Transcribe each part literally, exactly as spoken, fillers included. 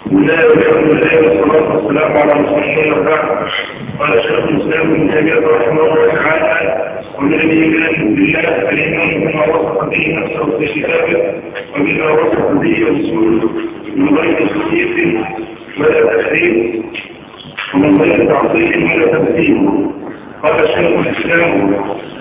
بسم الله والحمد لله والصلاة والسلام على رسول الله وبعد. قال شيخ الإسلام ابن تيمية رحمه الله تعالى: ومن الإيمان بالله الإيمان بما وصف به نفسه في كتابه وبما وصف به رسوله من غير تكييف ولا تحريف ومن غير تعطيل ولا تمثيل. قال شيخ الإسلام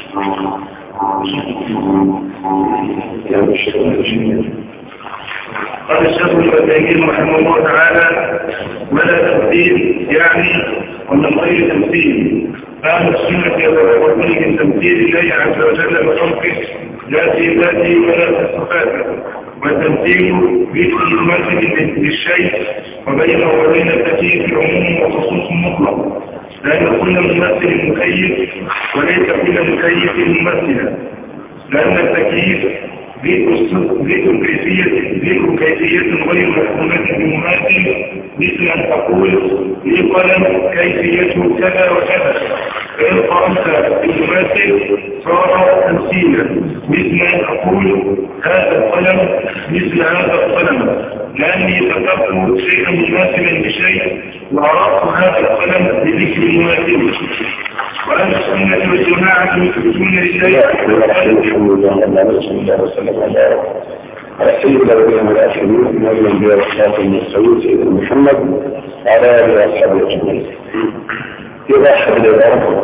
قال الشيخ ابن تيمية رحمه الله تعالى: ولا تمثيل يعني ومن غير تمثيل. أهل السنة يتوقفون من تمثيل الله عز وجل بخلقه لا في ذاته ولا في صفاته، والتمثيل مثل المثل بالشيء وبينه وبين التكييف عموم وخصوص مطلق، لأن كل ممثل مكيف وليس كل مكيف ممثلا، لأن التكييف ذكر كيفية ذكر كيفية غير محكومة بمماثل، مثل أن تقول لي قلم كيفيته كذا وكذا، فإن قرأت بمماثل صار تمثيلا، مثل أن أقول هذا القلم مثل هذا القلم، لأني ذكرت شيئا مماثلا بشيء وعرفت هذا القلم بذكر مماثل. وأهل السنة والجماعة يثبتون لله الحمد لله على رسول الله على سيدنا ونبينا الآخرين نبينا الأنبياء والصالحين المرسلين سيدنا محمد وعلى آله وأصحابه أجمعين. يضحى بالإمام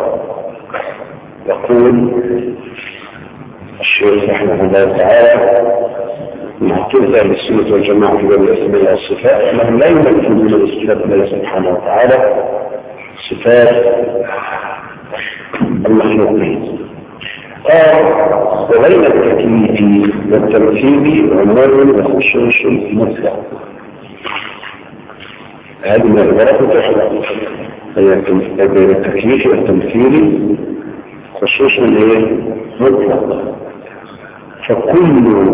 يقول الشيخ رحمه الله تعالى: معتزلة أهل السنة والجماعة في باب الأسماء والصفات أنهم لا يمثلون الصفات الله سبحانه وتعالى صفات المخلوقين. قال: وبين التكليف والتمثيل عموم وخصوص مطلق. هذه من العبارات المتحدة بين التكليف والتمثيل خصوص مطلق، فكل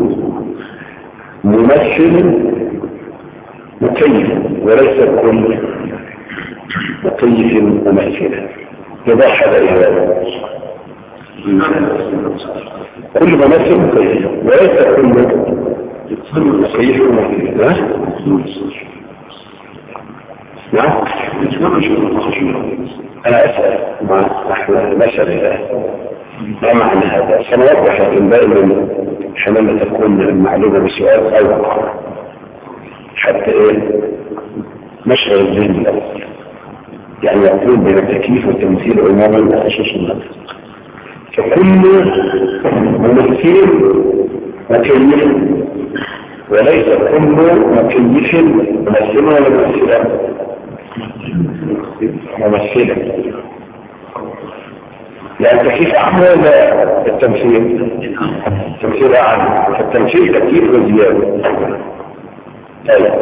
ممثل مكيف وليس كل مكيف ممثلا. يضحى بإهواء كل ممثل مكيف وليس كل مكيف ممثلا. نعم أنا أسأل مع مسألة ما معنى هذا؟ سنوضح لكن دائما حينما تكون المعلومة بسؤال أوضح حتى إيه نشعر الذهن الأول. يعني يقول بين التكييف والتمثيل عموما وخصوص النفس، فكل ممثل مكيف وليس كل مكيف ممثل ولا ممثلا ممثلا. يعني التكييف أعمى ولا التمثيل؟ التمثيل أعمى، فالتمثيل تكييف وزيادة. طيب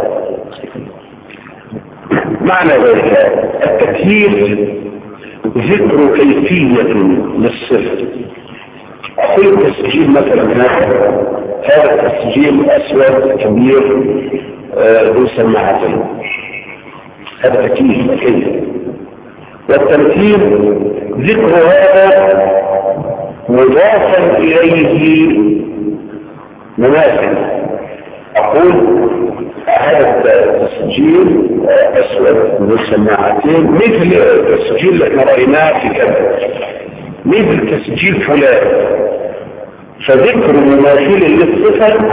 معنى ذلك التكييف ذكر كيفية للصفر. كل تسجيل مثلا هذا التسجيل أسود كبير ذو سماعتين، هذا تكييف كيف. والتمثيل ذكر هذا مضافا إليه مماثل. أقول هذا التسجيل أسود ذو سماعتين مثل التسجيل الذي رأيناه في كذا، مثل تسجيل فلان. فذكر مماثل للصفة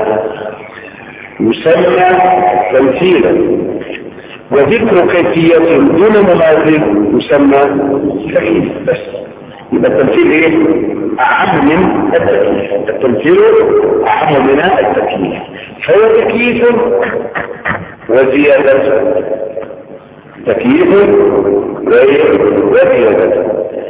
يسمى تمثيلا، وذكر كيفية دون مماثل يسمى تكييف. بس يبقى التمثيل ايه؟ أعم من التكييف. التمثيل أعم من التكييف، فهو تكييف وزيادة، تكييف وزيادة.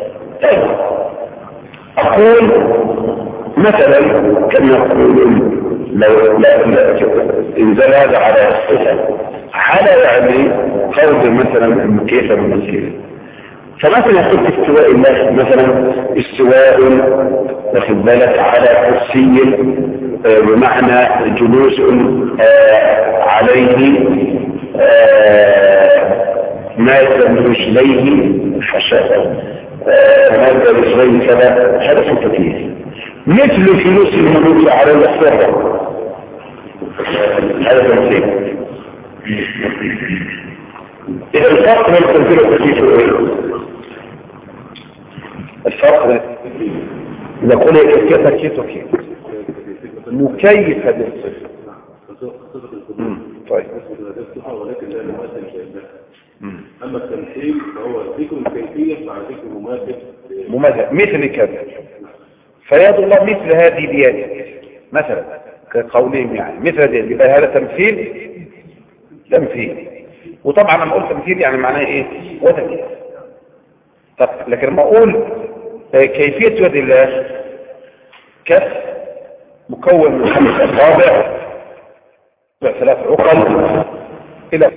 أقول مثلا كما يقولون لو لا انزل هذا على الصفة على يعني فرض مثلا كيف من فمثلا يقول استواء الله مثلا استواء واخد بالك على كرسي بمعنى جلوس عليه ماذا من رجليه حشاء ماذا رجليه كذا. هذا في التكييف. مثل فلوس الملوك على الصفة، هذا تمثيل. إذا الفرق بين التمثيل والتكييف الفرق إذا قلنا كيف تكييف وكيف مكيفة بالصفة. طيب أما التمثيل فهو ذكر الكيفية مع ذكر مماثل مماثل مثل كذا. فيد الله مثل هذه بيده مثلا كقولهم يعني مثل هذه يبقى هذا تمثيل تمثيل. وطبعا لما اقول تمثيل يعني معناه ايه وتكييف. طب لكن لما اقول كيفية يد الله كف مكون من خمس اصابع ثلاث عقل الى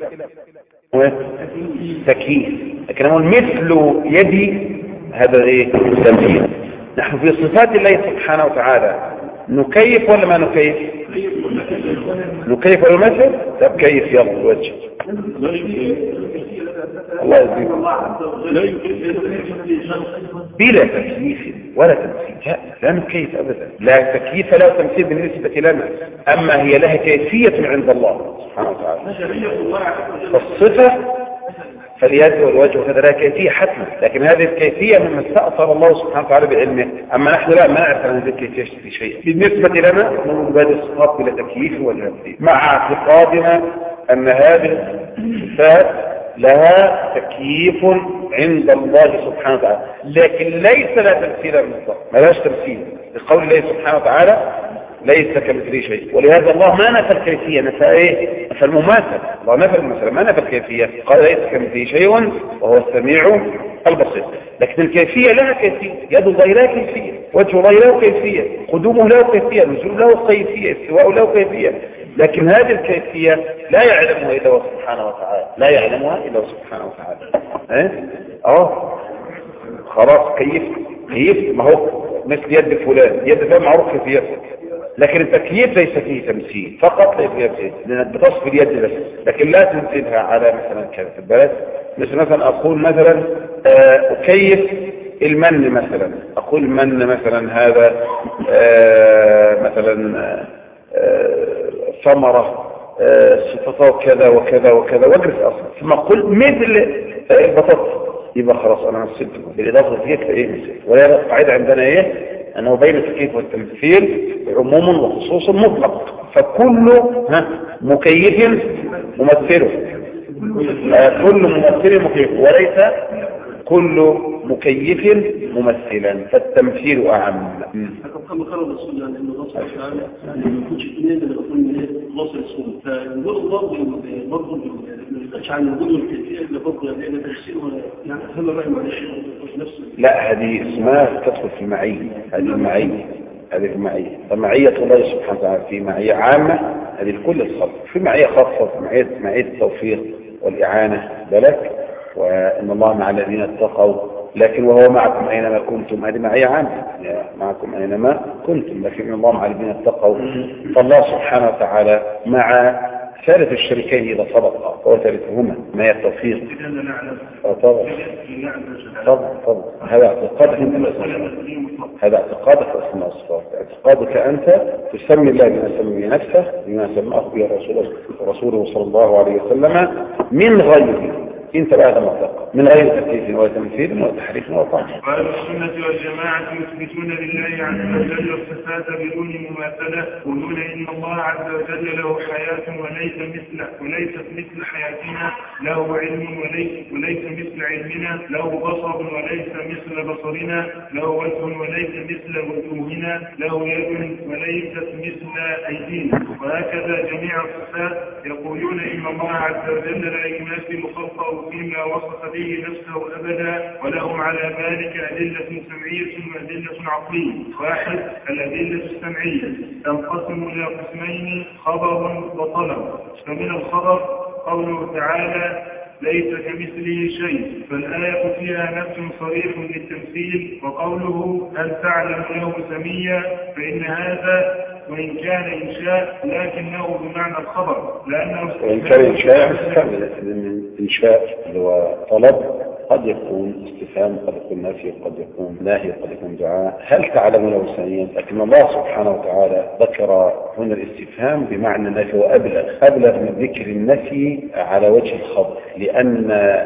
تكييف. لكن اقول مثل يدي هذا ايه تمثيل. نحن في صفات الله سبحانه وتعالى نكيف ولا ما نكيف؟ نكيف ولا مثل؟ طب كيف يلا الوجه الله يزيد بلا تكييف ولا تمثيل. لا, لا نكيف ابدا. لا تكييف لا تمثيل بالنسبة لنا. اما هي لها كيفية عند الله سبحانه وتعالى. فالصفة فاليد والوجه وكذا لها كيفية حتما. لكن هذه الكيفية مما استأثر الله سبحانه وتعالى بعلمه. أما نحن لا ما نعرف عن هذه الكيفية في شيء. بالنسبة لنا نقول بهذه الصفات بلا تكييف ولا تمثيل مع اعتقادنا أن هذه الصفات لها تكييف عند الله سبحانه وتعالى. لكن ليس لها تمثيل بالمطلق. ما لهاش تمثيل. لقول الله سبحانه وتعالى ليس كمثله شيء. ولهذا الله ما نفى الكيفية نفى ايه نفى المماثل. الله نفى المثل ما نفى الكيفية. قال ليس كمثله شيء وهو السميع البصير. لكن الكيفية لها كيفية. يد الله لها كيفية وجه الله له كيفية قدومه له كيفية نزول له كيفية استواء له كيفية. لكن هذه الكيفية لا يعلمها إلا هو سبحانه وتعالى. لا يعلمها إلا هو سبحانه وتعالى. ايه اه خلاص كيف كيف ما هو مثل يد فلان يد فلان معروف كيفيته. لكن التكييف ليس فيه تمثيل فقط ليس فيه تمثيل لأنك بتصف اليد بس. لكن لا تمثلها على مثلا كذا في البلد. مثل مثلا أقول مثلا أكيف المن مثلا. أقول المن مثلا هذا مثلا ثمرة صفته كذا وكذا وكذا واجلس أصلا ثم أقول مثل البطاطا يبقى خلاص أنا مثلته بالإضافة لذلك إيه مثل. ولا قاعدة عندنا إيه أنه بين التكييف والتمثيل عموم وخصوص مطلق. فكل ها مكيف ممثله كل ممثل مكيف وليس كل مكيف ممثلا. فالتمثيل أعم. كما قال الرسول يعني انه الله سبحانه وتعالى يعني ما يكونش اثنين اللي يقولون من الله الرسول فنقول الله برضه ما يقولش عن وجود الكيفيه اللي برضه يعني تفسيره يعني فهم بقى معلش نفسه. لا هذه اسمها تدخل في المعيه. هذه المعيه هذه المعيه. فمعيه الله سبحانه وتعالى في معيه عامه هذه لكل الخلق. في معيه خاصه في معيه معيه التوفيق والاعانه بالك. وان الله مع الذين اتقوا لكن وهو معكم أينما كنتم. هذه معية عامة معكم أينما كنتم. لكن الله مع الذين اتقوا. فالله سبحانه وتعالى مع ثالث الشريكين إذا صدقا هو ثالثهما ما هي التوفيق. طبعا طبعا طبعا هذا اعتقادك أنت هذا اعتقادك أسماء الصفات. اعتقادك أنت تسمي الله بما سمي نفسه بما سماه به رسوله صلى الله عليه وسلم من غيره. انت بقى ده مطلق من غير تكييف ولا تمثيل ولا تحريف ولا طعن. قال السنة والجماعة يثبتون لله عز وجل الصفات بدون مماثلة يقولون إن الله عز وجل له حياة وليس مثل وليست مثل حياتنا له علم وليس وليس مثل علمنا له بصر وليس مثل بصرنا له وجه وليس مثل وجوهنا له يد وليست مثل أيدينا. وهكذا جميع الصفات يقولون إن الله عز وجل لا يماثل خلقه فيما وصف به نفسه أبدا ولهم على ذلك أدلة سمعية وأدلة عقلية. واحد الأدلة السمعية تنقسم إلى قسمين خبر وطلب. فمن الخبر قوله تعالى ليس كمثله شيء فالآية فيها نفس صريح للتمثيل. وقوله هل تعلم له سميا فإن هذا وإن كان إنشاء لكنه بمعنى الخبر لأنه وإن كان إنشاء مستعمل من إنشاء اللي هو طلب قد يكون استفهام، قد يكون نفي، قد يكون ناهي، قد يكون دعاء. هل تعلم له ثانيا؟ لكن الله سبحانه وتعالى ذكر هنا الاستفهام بمعنى النفي وأبلغ أبلغ من ذكر النفي على وجه الخبر، لأن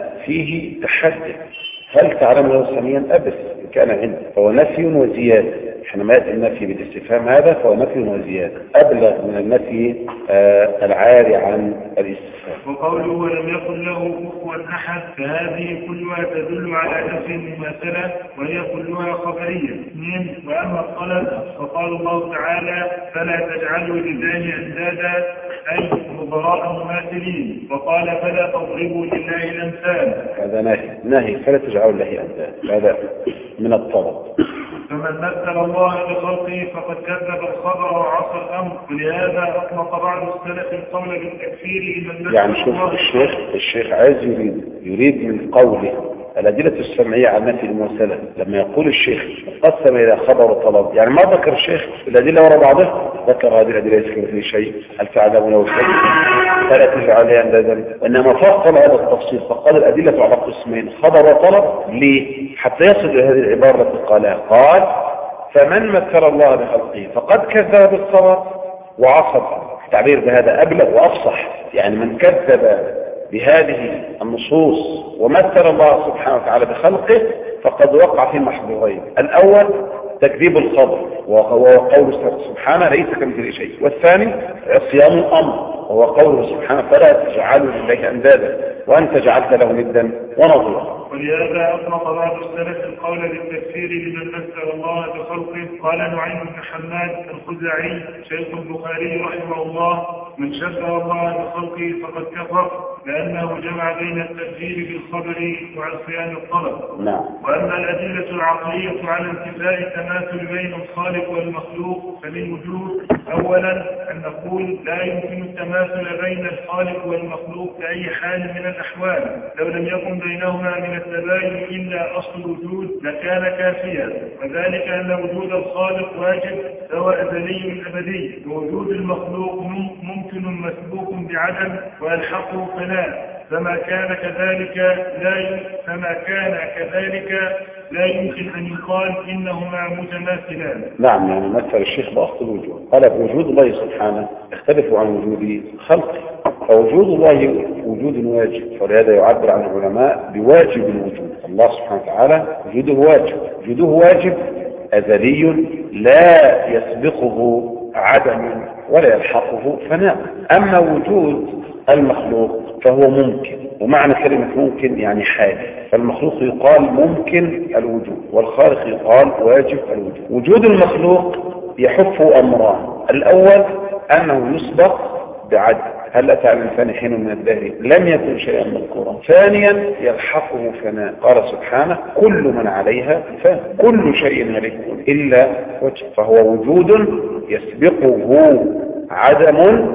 فيه تحدي. هل تعلم له ثانيا؟ أبس إن كان عنده، فهو نفي وزيادة. حينما يأتي النفي بالاستفهام هذا فهو نفي وزيادة، أبلغ من النفي آه العاري عن الاستفهام. وقوله ولم يكن له كفوا أحد، فهذه كلها تدل على نفي المماثلة، وهي كلها خبرية. اثنين، وأما الطلب فقال الله تعالى فلا تجعلوا لله أندادا أي خبراء مماثلين، وقال فلا تضربوا لله الأمثال. هذا نهي نهي فلا تجعلوا لله أندادا، هذا من الطلب. فمن مثل الله بخلقه فقد كذب الخبر وعصى الأمر، ولهذا أطلق بعض السلف القول بالتكفير لمن مثل يعني شوف الشيخ الشيخ عايز يريد يريد من قوله الأدلة السمعية عن نفي المماثلة. لما يقول الشيخ قسم إلى خبر وطلب، يعني ما ذكر الشيخ الأدلة وراء بعضها، ذكر هذه الأدلة يذكر في شيء، هل تعلم له شيء فلا تجعل عليه أندادا، وإنما فصل هذا التفصيل فقال الأدلة على قسمين خبر وطلب. ليه؟ حتى يصل إلى هذه العبارة التي قالها، قال فمن مثل الله بخلقه فقد كذب بالخبر وعصى الأمر. التعبير بهذا أبلغ وأفصح، يعني من كذب بهذه النصوص ومثل الله سبحانه وتعالى بخلقه فقد وقع في محظورين. الأول تكذيب الخبر وهو قوله سبحانه ليس كمثله شيء، والثاني عصيان الأمر وهو قوله سبحانه فلا تجعلوا لله أندادا وأنت جعلت له ندا ونظيرا. ولهذا أطلق بعض السلف القول بالتكفير لمن مثل الله بخلقه. قال نعيم بن حماد الخزاعي شيخ البخاري رحمه الله من شبه الله بخلقه فقد كفر، لأنه جمع بين التكفير بالخبر وعصيان الطلب. نعم. وأما الأدلة العقلية على انتفاء التماثل بين الخالق والمخلوق فمن وجوه. أولا أن نقول لا يمكن التماثل بين الخالق والمخلوق بأي حال من الأحوال، لو لم يكن بينهما من التباين إلا أصل الوجود لكان كافيا، وذلك أن وجود الخالق واجب سواء أزلي أبدي، ووجود المخلوق ممكن مسبوق بعدم ويلحقه فناء، فما كان كذلك لا فما كان كذلك لا يمكن أن يقال إنهما متماثلان. نعم، يعني مثل الشيخ بأصل الوجود، قال وجود الله سبحانه يختلف عن وجود خلقه، فوجود الله وجود واجب، فلهذا يعبر عن العلماء بواجب الوجود. الله سبحانه وتعالى وجوده واجب، وجوده واجب أزلي لا يسبقه عدم ولا يلحقه فناء. أما وجود المخلوق فهو ممكن، ومعنى كلمة ممكن يعني حادث، فالمخلوق يقال ممكن الوجود والخالق يقال واجب الوجود. وجود المخلوق يحف أمران، الأول أنه يسبق بعدم، هل أتى على الإنسان حين من الدهر لم يكن شيئا مذكورا. ثانيا يلحقه فناء، قال سبحانه كل من عليها فان، كل شيء هالك إلا وجه، فهو وجود يسبقه عدم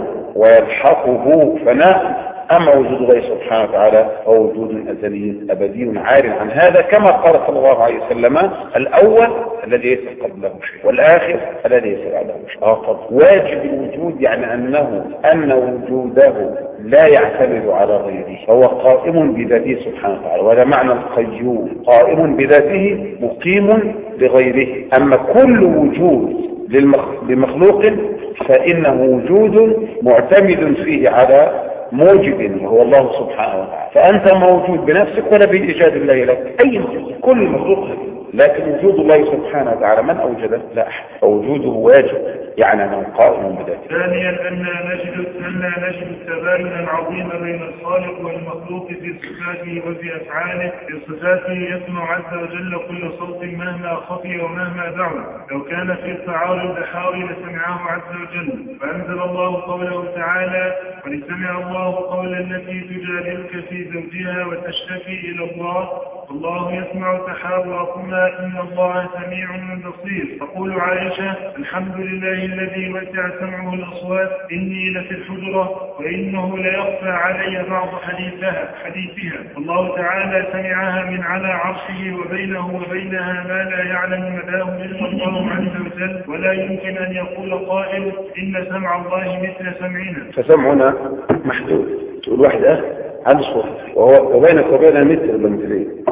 ويلحقه فناء. أما وجود الله سبحانه وتعالى هو وجود أزلي أبدي عار عن هذا، كما قال صلى الله عليه وسلم الأول الذي ليس قبله شيء والآخر الذي ليس بعده شيء. آخر واجب الوجود يعني أنه أن وجوده لا يعتمد على غيره، هو قائم بذاته سبحانه وتعالى، وهذا معنى القيوم، قائم بذاته مقيم بغيره. أما كل وجود لمخلوق فإنه وجود معتمد فيه على موجب وهو الله سبحانه وتعالى، فأنت موجود بنفسك ولا بإيجاد الله لك، أي مخلوق، كل مخلوق، لكن وجود الله سبحانه وتعالى من أوجده؟ لا أحد، فوجوده واجب يعني أنه قائم بذاته. ثانيا أننا نجد أننا نجد التباين العظيم بين الخالق والمخلوق في صفاته وفي أفعاله. في صفاته يسمع عز وجل كل صوت مهما خفي ومهما دعوا، لو كان في التعارض حاول لسمعه عز وجل، فأنزل الله قوله تعالى ولسمع الله قول التي تجادلك في زوجها وتشتكي إلى الله الله يسمع تحاوركما إن الله سميع بصير. تقول عائشة الحمد لله الذي وسع سمعه الأصوات إني لفي الحجرة وإنه ليخفى علي بعض حديثها حديثها. الله تعالى سمعها من على عرشه وبينه وبينها ما لا يعلم مداه إلا الله عز وجل، ولا يمكن أن يقول قائل إن سمع الله مثل سمعنا، فسمعنا محدود. تقول واحد أخ عنده صوت وهو وبينك وبين مثل المثلين،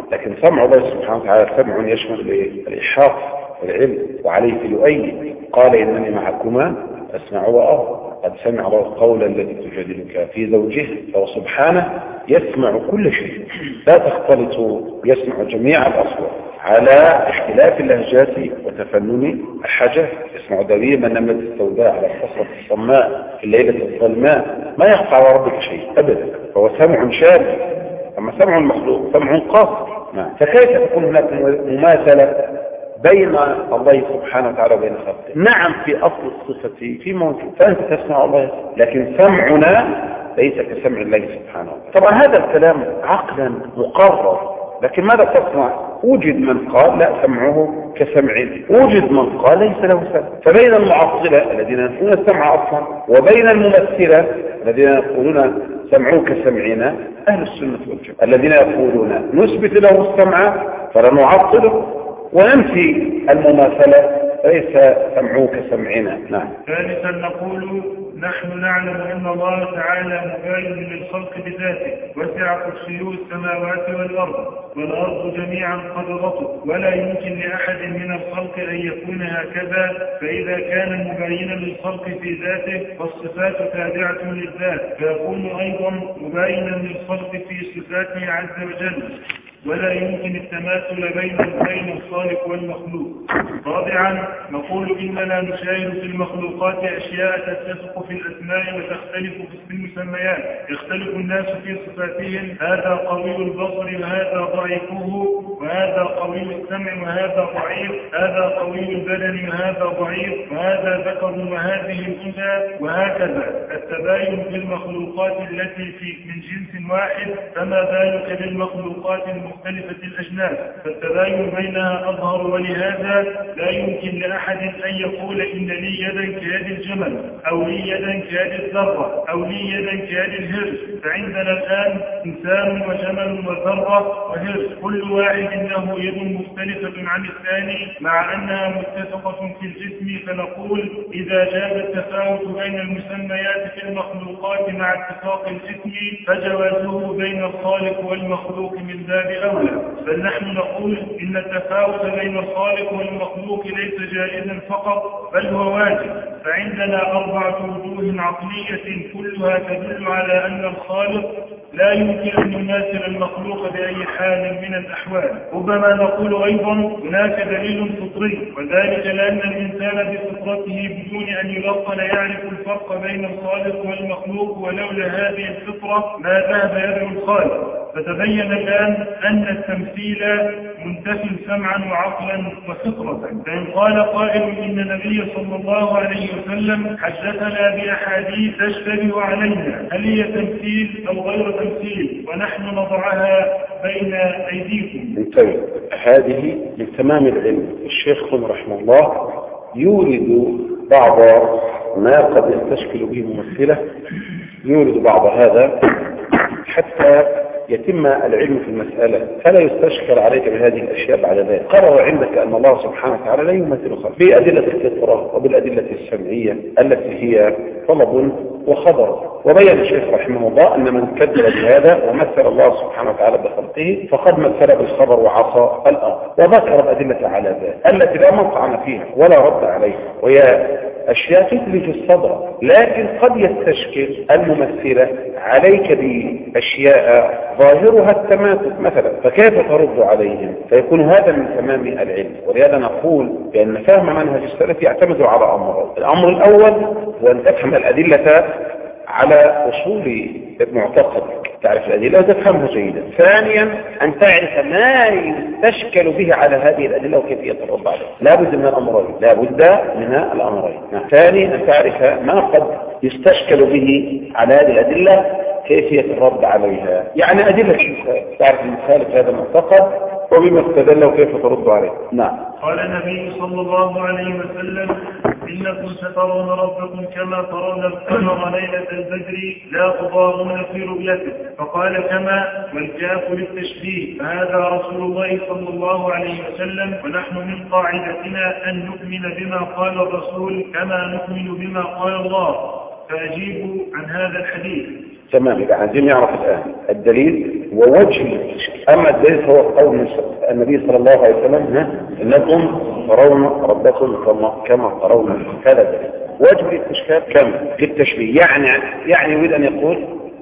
لكن سمع الله سبحانه وتعالى سمع يشمل الإحاط والعلم، وعليه فلؤي قال إنني معكما أسمع وأرى. قد سمع الله القول الذي تجادلك في زوجها، فهو سبحانه يسمع كل شيء، لا تختلط، يسمع جميع الأصوات على اختلاف اللهجات وتفنن الحاجات. يسمع دائما النملة السوداء على الصخرة الصماء في الليلة الظلماء، ما يقع على ربك شيء أبدا، فهو سمع شامل. أما سمع المخلوق سمع قاصر. فكيف تكون هناك مماثلة بين الله سبحانه وتعالى وبين خلقه؟ نعم في أصل الصفة في موجود، فأنت تسمع الله، لكن سمعنا ليس كسمع الله سبحانه وتعالى. طبعا هذا الكلام عقلا مقرر، لكن ماذا تصنع؟ وجد من قال لا سمعه كسمعنا، وجد من قال ليس له سمع. فبين المعطلة الذين ينفون السمع أصلا وبين الممثلة الذين يقولون سمعوه كسمعنا أهل السنة والجماعة الذين يقولون نثبت له السمع فلا نعطله وننفي المماثلة ليس سمعوه كسمعنا. نعم. ثالثا نقول نحن نعلم أن الله تعالى مباين للخلق بذاته، وسع كرسيه السماوات والأرض والأرض جميعا قبضته، ولا يمكن لأحد من الخلق أن يكون هكذا. فإذا كان مباينا للخلق في ذاته فالصفات تابعة للذات، فيكون أيضا مباينا للخلق في صفاته عز وجل، ولا يمكن التماثل بين بين الخالق والمخلوق. رابعا نقول إننا نشاهد في المخلوقات أشياء تتفق في الأسماء وتختلف في المسميات، يختلف الناس في صفاتهم، هذا قوي البصر وهذا ضعيفه، وهذا قوي السمع وهذا ضعيف، هذا قوي البدن وهذا ضعيف، وهذا ذكر وهذه الأنثى، وهكذا. التباين في المخلوقات التي في من جنس واحد، فما بالك بالمخلوقات مختلفة الأجناس، فالتباين بينها أظهر. ولهذا لا يمكن لأحد أن يقول إن لي يدا كيد الجمل، أو لي يدا كيد الذرة، أو لي يدا كيد الهرس. فعندنا الآن إنسان وجمل وذرة وهرس، كل واحد له يد مختلفة عن الثاني مع أنها متفقة في الجسم. فنقول إذا جاز التفاوت بين المسميات في المخلوقات مع اتفاق الجسم فجوازه بين الخالق والمخلوق من باب أولى. بل نحن نقول إن التفاوت بين الخالق والمخلوق ليس جائزا فقط، بل هو واجب. فعندنا أربعة وجوه عقلية كلها تدل على أن الخالق لا يمكن أن يماثل المخلوق بأي حال من الأحوال. ربما نقول أيضا هناك دليل فطري، وذلك لأن الإنسان بفطرته بدون أن يلقن يعرف الفرق بين الخالق والمخلوق، ولولا هذه الفطرة ما ذهب يدعو الخالق. فتبين الآن أن التمثيل منتفي سمعا وعقلا وفطرة. فإن قال قائل إن النبي صلى الله عليه وسلم حدثنا بأحاديث تشتبه علينا، هل هي تمثيل أو غير تمثيل؟ ونحن نضعها بين أيديكم. انتبه، هذه من تمام العلم. الشيخ رحمه الله يورد بعض ما قد يستشكل به ممثلة، يورد بعض هذا حتى يتم العلم في المسألة، فلا يستشكل عليك بهذه الأشياء بعد ذلك. قرر عندك أن الله سبحانه وتعالى لا يمثل خلقه بأدلة الفطرة وبالأدلة السمعية التي هي طلب وخبر. وبين الشيخ رحمه الله أن من كذب بهذا ومثل الله سبحانه وتعالى بخلقه فقد مثل بالخبر وعصى الأمر، وذكر الأدلة على ذلك التي لا منطعن فيها ولا رد عليها، وهي أشياء تثلج الصدر، لكن قد يستشكل الممثلة عليك بأشياء ظاهرها التماثل مثلا، فكيف ترد عليهم؟ فيكون هذا من تمام العلم. ولهذا نقول بأن فهم منهج السلف يعتمد على أمرين. الأمر الأول هو أن تفهم الأدلة على أصول معتقدك، تعرف الأدلة وتفهمها جيدا. ثانيا أن تعرف ما يستشكل به على هذه الأدلة وكيفية الرد عليها. لا بد من الأمرين، لا بد من الأمرين. ثاني أن تعرف ما قد يستشكل به على هذه الأدلة كيفية الرد عليها، يعني أدلة المثال، تعرف المثال في هذا المعتقد وبما استدل وكيف ترد عليه. نعم. قال النبي صلى الله عليه وسلم إنكم سترون ربكم كما ترون القمر ليلة البدر لا تضارون في رؤيته، فقال كما والكاف للتشبيه، فهذا رسول الله صلى الله عليه وسلم. ونحن من قاعدتنا أن نؤمن بما قال الرسول كما نؤمن بما قال الله، فأجيبوا عن هذا الحديث. تمام. يبقى عايزين نعرف الآن الدليل ووجه التشكيل. أما الدليل هو قول النبي صلى الله عليه وسلم إنكم ترون ربكم كما ترون هذا الدليل. وجه التشكيل كم للتشبيه، يعني يعني يريد أن يقول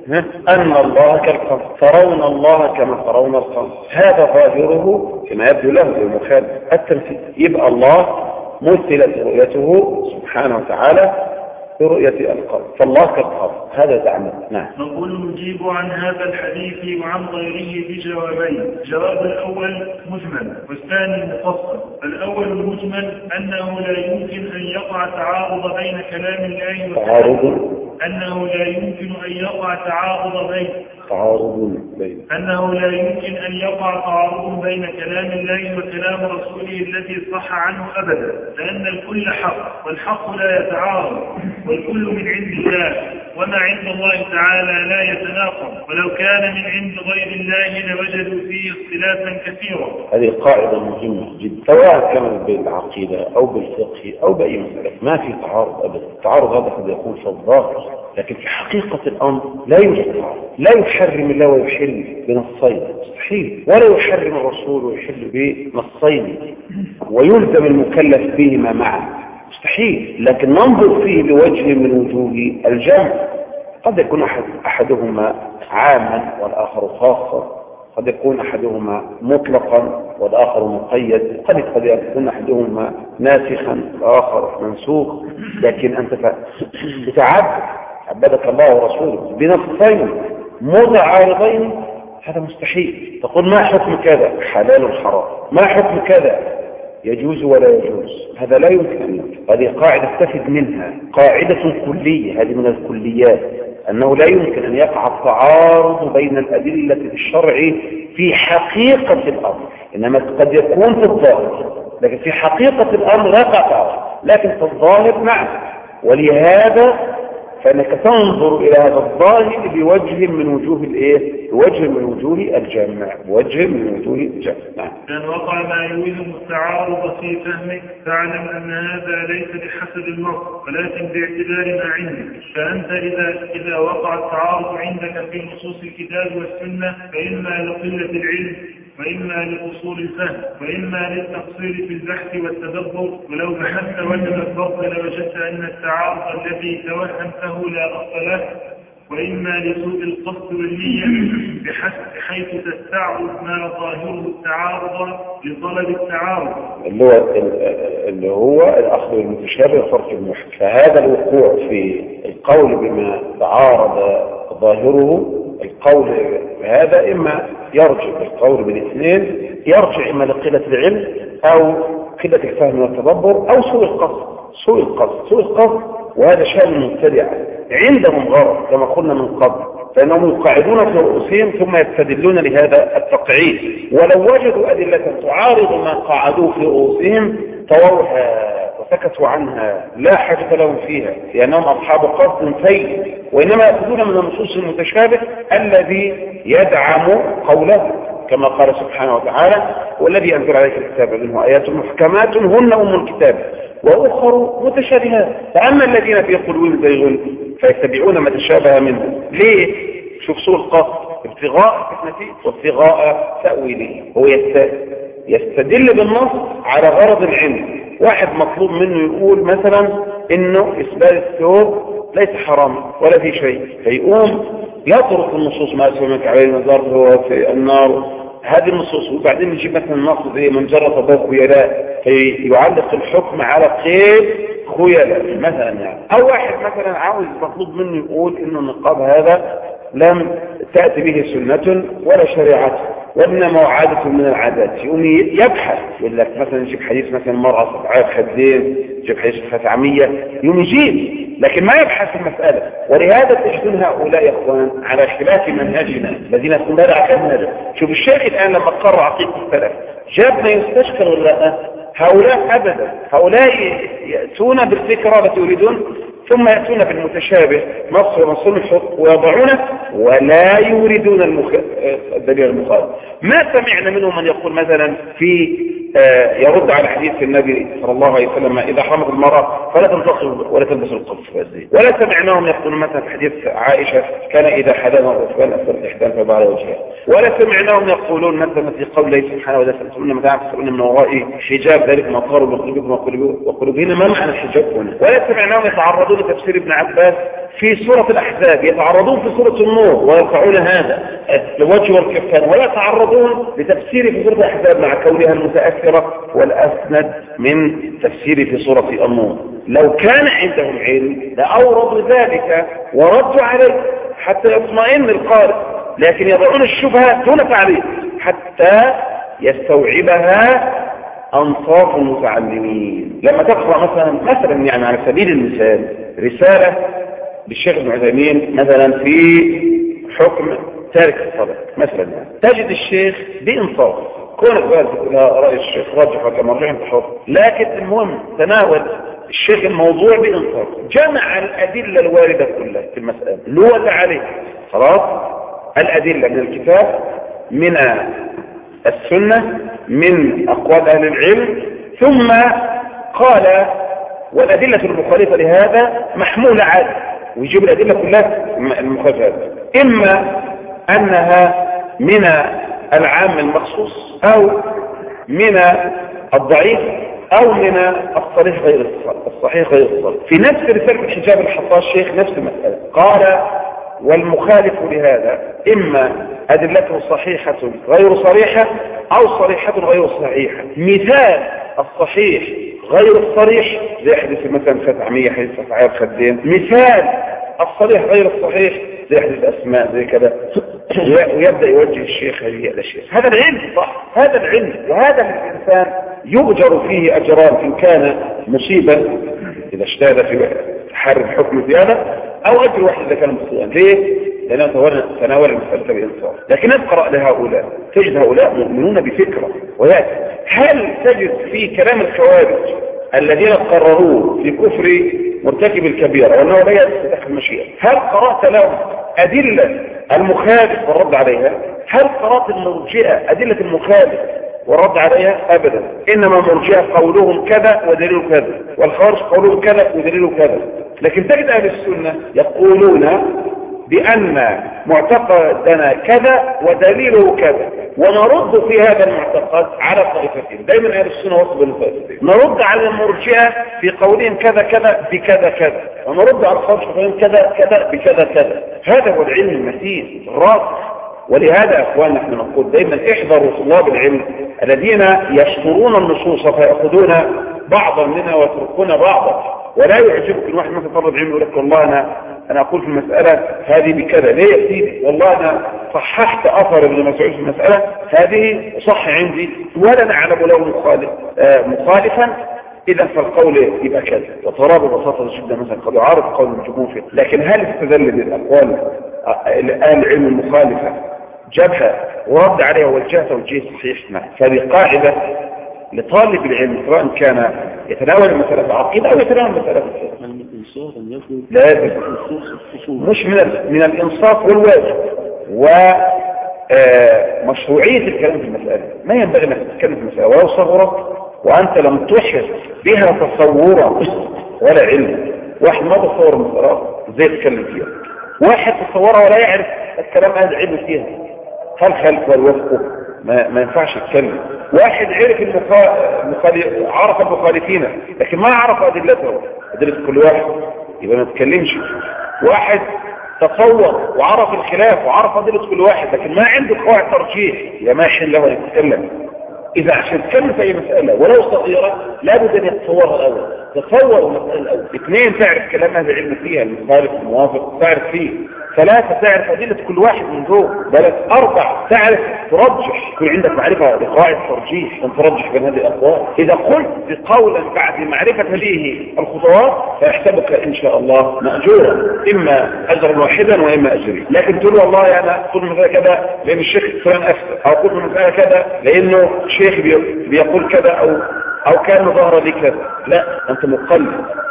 أن الله كالقمر، ترون الله كما ترون القمر، هذا ظاهره كما يبدو له المخالف التمثيل. يبقى الله مثلت رؤيته سبحانه وتعالى برؤية القمر، فالله كالقمر، هذا زعمه. نعم. نقول نجيب عن هذا الحديث وعن غيره بجوابين. الجواب الأول مجمل والثاني مفصل. الأول المجمل أنه لا يمكن أن يقع تعارض بين كلام الله وكلام أنه لا يمكن أن يقع تعارض بين تعارض بين أنه لا يمكن أن يقع تعارض بين كلام الله وكلام رسوله الذي صح عنه أبدا، لأن الكل حق والحق لا يتعارض والكل من عند الله، وما عند الله تعالى لا يتناقض، ولو كان من عند غير الله لوجدوا فيه اختلافا كثيرا. هذه قاعدة مهمة جدا، سواء كانت بالعقيدة أو بالفقه أو بأي مسألة، ما في تعارض أبدا. التعارض هذا قد يكون في الظاهر، لكن في حقيقة الأمر لا يوجد تعارض. لا يحرم الله ويحل بنصين مستحيل، ولا يحرم الرسول ويحل بنصين ويلزم المكلف بهما معا مستحيل، لكن ننظر فيه بوجه من وجوه الجمع. قد يكون أحد أحدهما عاما والآخر خاصا، قد يكون أحدهما مطلقا والآخر مقيد، قد قد يكون أحدهما ناسخا والآخر منسوخ، لكن أنت تتعبد عبدك الله ورسوله بنصين متعارضين، هذا مستحيل. تقول ما حكم كذا حلال حرام، ما حكم كذا يجوز ولا يجوز، هذا لا يمكن أن يكون. هذه قاعدة استفد منها، قاعدة كلية، هذه من الكليات، أنه لا يمكن أن يقع التعارض بين الأدلة الشرع في حقيقة الأمر، إنما قد يكون في الظاهر، لكن في حقيقة الأمر لا يقع تعارض، لكن في الظاهر نعم. ولهذا فإنك تنظر إلى هذا الظاهر بوجه من وجوه الإيه؟ بوجه من وجوه الجمع، بوجه من وجوه الجمع. نعم. إن وقع ما يوهم التعارض في فهمك فاعلم أن هذا ليس بحسب النص ولكن باعتبار ما عندك. فأنت إذا إذا وقع التعارض عندك في نصوص الكتاب والسنة فإما لقلة العلم وإما لقصور الفهم وإما للتقصير في البحث والتدبر، ولو بحثت وتدبرت لوجدت أن التعارض الذي توهمته لا أصل له، وإما لسوء القصد والنية بحسب حيث تستعرض ما ظاهره التعارض لطلب التعارض، اللي هو اللي هو الأخذ المتشابه فرق المحكم. فهذا الوقوع في القول بما تعارض ظاهره، القول هذا إما يرجع القول بالاثنين، يرجع إما لقلة العلم أو قلة الفهم والتدبر أو سوء القصد. سوء القصد سوء القصد وهذا شأن المبتدع عندهم غرض كما قلنا من قبل، فإنهم يقاعدون في رؤوسهم ثم يستدلون لهذا التقعيد، ولو وجدوا أدلة تعارض ما قاعدوا في رؤوسهم طووها وسكتوا عنها، لا حاجة لهم فيها، لأنهم أصحاب قصد سيء، وإنما يأخذون من النصوص المتشابه الذي يدعم قوله كما قال سبحانه وتعالى: والذي أنزل عليك الكتاب منه آيات محكمات هن أم الكتاب وأخر متشابهات، فأما الذين في قلوبهم زيغ فيتبعون ما تشابه منه. ليه؟ شوف سوء القصد، ابتغاء فتنته وابتغاء تأويله. هو يستدل بالنص على غرض العلم. واحد مطلوب منه يقول مثلا انه اسبال الثوب ليس حرام ولا في شيء، فيقوم يطرق النصوص ما اسمك عليه النظر هو في النار، هذه النصوص، وبعدين يجيب مثلا النص زي من جرى فوق خيلاء فيعلق الحكم على قيد خيلاء مثلا يعني. او واحد مثلا عاوز مطلوب منه يقول انه النقاب هذا لم تأتي به سنة ولا شريعة وإنما عادة من العادات، يقوم يبحث، يقول لك مثلا يجيب حديث مثلا مرأة سبعات خدين، يجيب حديث فتعمية، يقوم يجيب، لكن ما يبحث المسألة. ولهذا تجدون هؤلاء يا اخوان على خلاف منهجنا الذين يكون لا عقيدة. شوف الشيخ الآن لما قرر عقيدة السلف جابنا يستشكر ولا لا؟ هؤلاء أبدا، هؤلاء يأتون بالفكرة التي يريدون ثم يأتون بالمتشابه نص ونص الحق ويضعونه ولا يريدون المخ... الدليل المخالف. ما سمعنا منهم من يقول مثلا في آه يرد على حديث النبي صلى الله عليه وسلم: إذا حمض المرأة فلا تنتقل ولا تلبس القف، ولا سمعناهم يقولون مثلا في حديث عائشة: كان إذا حدث الركبان أسفل إحدان فبعلى وجهها. ولا سمعناهم يقولون مثلا في قوله سبحانه وتعالى تسألون متاعا تسألون من وراء حجاب ذلك ما قالوا بقلوبكم وقلوبنا. ما معنى الحجاب هنا؟ ولا سمعناهم يتعرضون لتفسير ابن عباس في سورة الأحزاب، يتعرضون في سورة النور ويرفعون هذا الوجه والكفان، ولا يتعرضون لتفسير في سورة الأحزاب مع كونها المتأثرة والأسند من تفسير في سورة النور. لو كان عندهم علم لأوردوا ذلك وردوا عليه حتى يطمئن القارئ، لكن يضعون الشبهة دون تعليق حتى يستوعبها أنصاف المتعلمين. لما تقرأ مثلا مثلا يعني على سبيل المثال رسالة للشيخ ابن عثيمين مثلا في حكم تارك الصلاة مثلا، تجد الشيخ بإنصاف كونك بقى رأي الشيخ راجح وكمرجح انت حر، لكن المهم تناول الشيخ الموضوع بإنصاف، جمع الأدلة الواردة كلها في المسألة اللي هو اللي عليه خلاص، الأدلة من الكتاب من السنة من أقوال أهل العلم، ثم قال والأدلة المخالفة لهذا محمولة عليه، ويجيب الأدلة كلها المخالفة، إما أنها من العام المخصوص أو من الضعيف أو من الصحيح غير الصحيح غير الصحيح. في نفس رسالة الحجاب اللي حطها الشيخ نفس المسألة قال والمخالف لهذا إما أدلته صحيحة غير صريحة أو صريحة غير صحيحة. مثال الصحيح غير الصريح زي حديث مثلا فتعمية حديث فتعيب خدين، مثال الصريح غير الصحيح زي حديث أسماء زي كذا، ويبدأ يوجه الشيخ هذه الأشياء. هذا العلم صح، هذا العلم، وهذا الإنسان يؤجر فيه أجران إن كان مصيبا إذا اجتهد في حرب حكم زيادة، أو أجر واحد إذا كان مصيبا. ليه؟ لأنه تناول المسألة بإنصاف. لكن اقرأ لهؤلاء تجد هؤلاء مؤمنون بفكرة، ويأتي هل تجد في كلام الخوارج الذين قرروا في كفر مرتكب الكبيرة وأنه لا يستحق المشيئة، هل قرأت لهم أدلة المخالف والرد عليها؟ هل قرأت المرجئة أدلة المخالف والرد عليها؟ أبدا. إنما مرجئة قولهم كذا ودليل كذا، والخوارج قولهم كذا ودليل كذا. لكن تجد أهل السنة يقولون بأن معتقدنا كذا ودليله كذا، ونرد في هذا المعتقد على طائفتين. دائما أهل السنة وصل بالطائفتين، نرد على المرجئة في قولهم كذا كذا بكذا كذا، ونرد على الخوارج في قولهم كذا كذا بكذا كذا. هذا هو العلم المتين الراسخ. ولهذا أخواننا نحن نقول دائما احذروا طلاب العلم الذين يشطرون النصوص فيأخذون بعضا منها ويتركون بعضا، ولا يعجبك الواحد مثلا طلب علم يقول لك والله أنا أنا أقول في المسألة هذه بكذا. ليه يا سيدي؟ والله أنا صححت أثر ابن مسعود في المسألة هذه صح عندي ولا نعلم له مخالف آه مخالفا، إذا فالقول يبقى كذا. وترى ببساطة جدا مثلا قد يعارض قول الجمهور فيه، لكن هل استدل بالأقوال أهل العلم المخالفة جابها ورد عليها وجهها توجيه صحيح؟ نعم. فهذه قاعدة لطالب العلم سواء كان يتناول المسألة في العقيدة أو يتناول المسألة في الفقه. لازم مش من من الإنصاف والواجب ومشروعية الكلام في المسألة. ما ينبغي أن تتكلم في المسألة ولو صغرت وأنت لم تحر بها تصورا ولا علم. واحد ما تصور المسألة زي تتكلم فيها، واحد تصورها ولا يعرف الكلام أهل العلم فيها، هل خلف والوفق ما, ما ينفعش يتكلم. واحد عرف المخالف عرف المخالفين لكن ما عرف أدلته أدلة كل واحد يبقى ما تتكلمش. واحد تصور وعرف الخلاف وعرف أدلة كل واحد لكن ما عنده قواعد ترجيح يبقى ما يحل له يتكلم. إذا عشان تتكلم في أي مسألة ولو صغيرة لابد أن يتصورها الأول، تصور المسألة الأول. اثنين تعرف كلام أهل العلم فيها المخالف الموافق تعرف فيه. ثلاثة تعرف أدلة كل واحد من دول. بلد أربع تعرف ترجح، يكون عندك معرفة بقواعد ترجيح أن ترجح بين هذه الأقوال. إذا قلت بقولا بعد معرفة هذه الخطوات فيحسبك إن شاء الله مأجورا، إما أجرا واحدا وإما أجرين. لكن تقول والله أنا أقول مثلا كذا لأن الشيخ فلان أفتى، أو أقول مثلا كذا لأنه شيخ بيقول كذا أو أو كان ظهر لي كذا، لا أنت مقلد.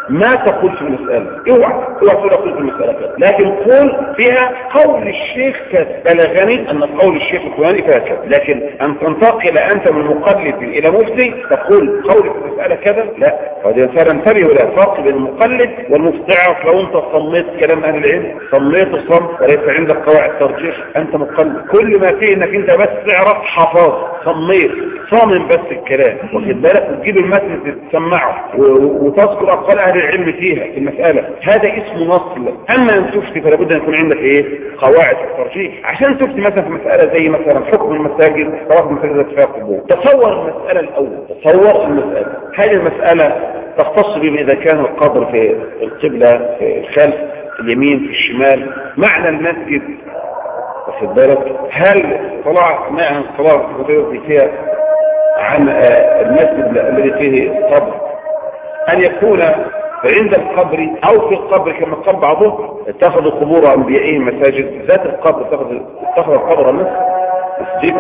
ما تقول في المسألة، اوعى اوعى تقول اقول في المسألة كذا، لكن قول فيها قول الشيخ كذا، بلغني ان قول الشيخ الفلاني فيها كذا. لكن ان تنتقل انت من مقلد الى مفتي تقول قول في المسألة كذا، لا. فهذا صار انتبه الى فرق بين المقلد والمفتي. لو انت صميت كلام اهل العلم، صميت الصمت وليس عندك قواعد ترجيح، انت مقلد. كل ما فيه انك انت بس تعرف حفاظ، صميت صامم بس الكلام، واخد بالك، وتجيب المتن تسمعه وتذكر اقوال اهل العلم فيها في المسألة، هذا اسمه نصل. اما ان تفتي فلابد ان يكون عندك ايه؟ قواعد الترجيح. عشان تفتي مثلا في مسألة زي مثلا حكم المساجد، طواف المساجد فيها قبور، تصور المسألة الاول، تصور المسألة. هذه المسألة تختص بما اذا كان القبر في القبلة، في الخلف، في اليمين، في الشمال، معنى المسجد، واخد بالك، هل طلع معنى الصلاة فيها عن المسجد الذي فيه قبر ان يكون عند القبر او في القبر كما قال بعضهم اتخذوا قبور انبيائهم مساجد، ذات القبر اتخذ اتخذ القبر مسجد.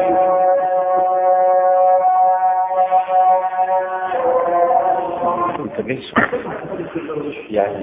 يعني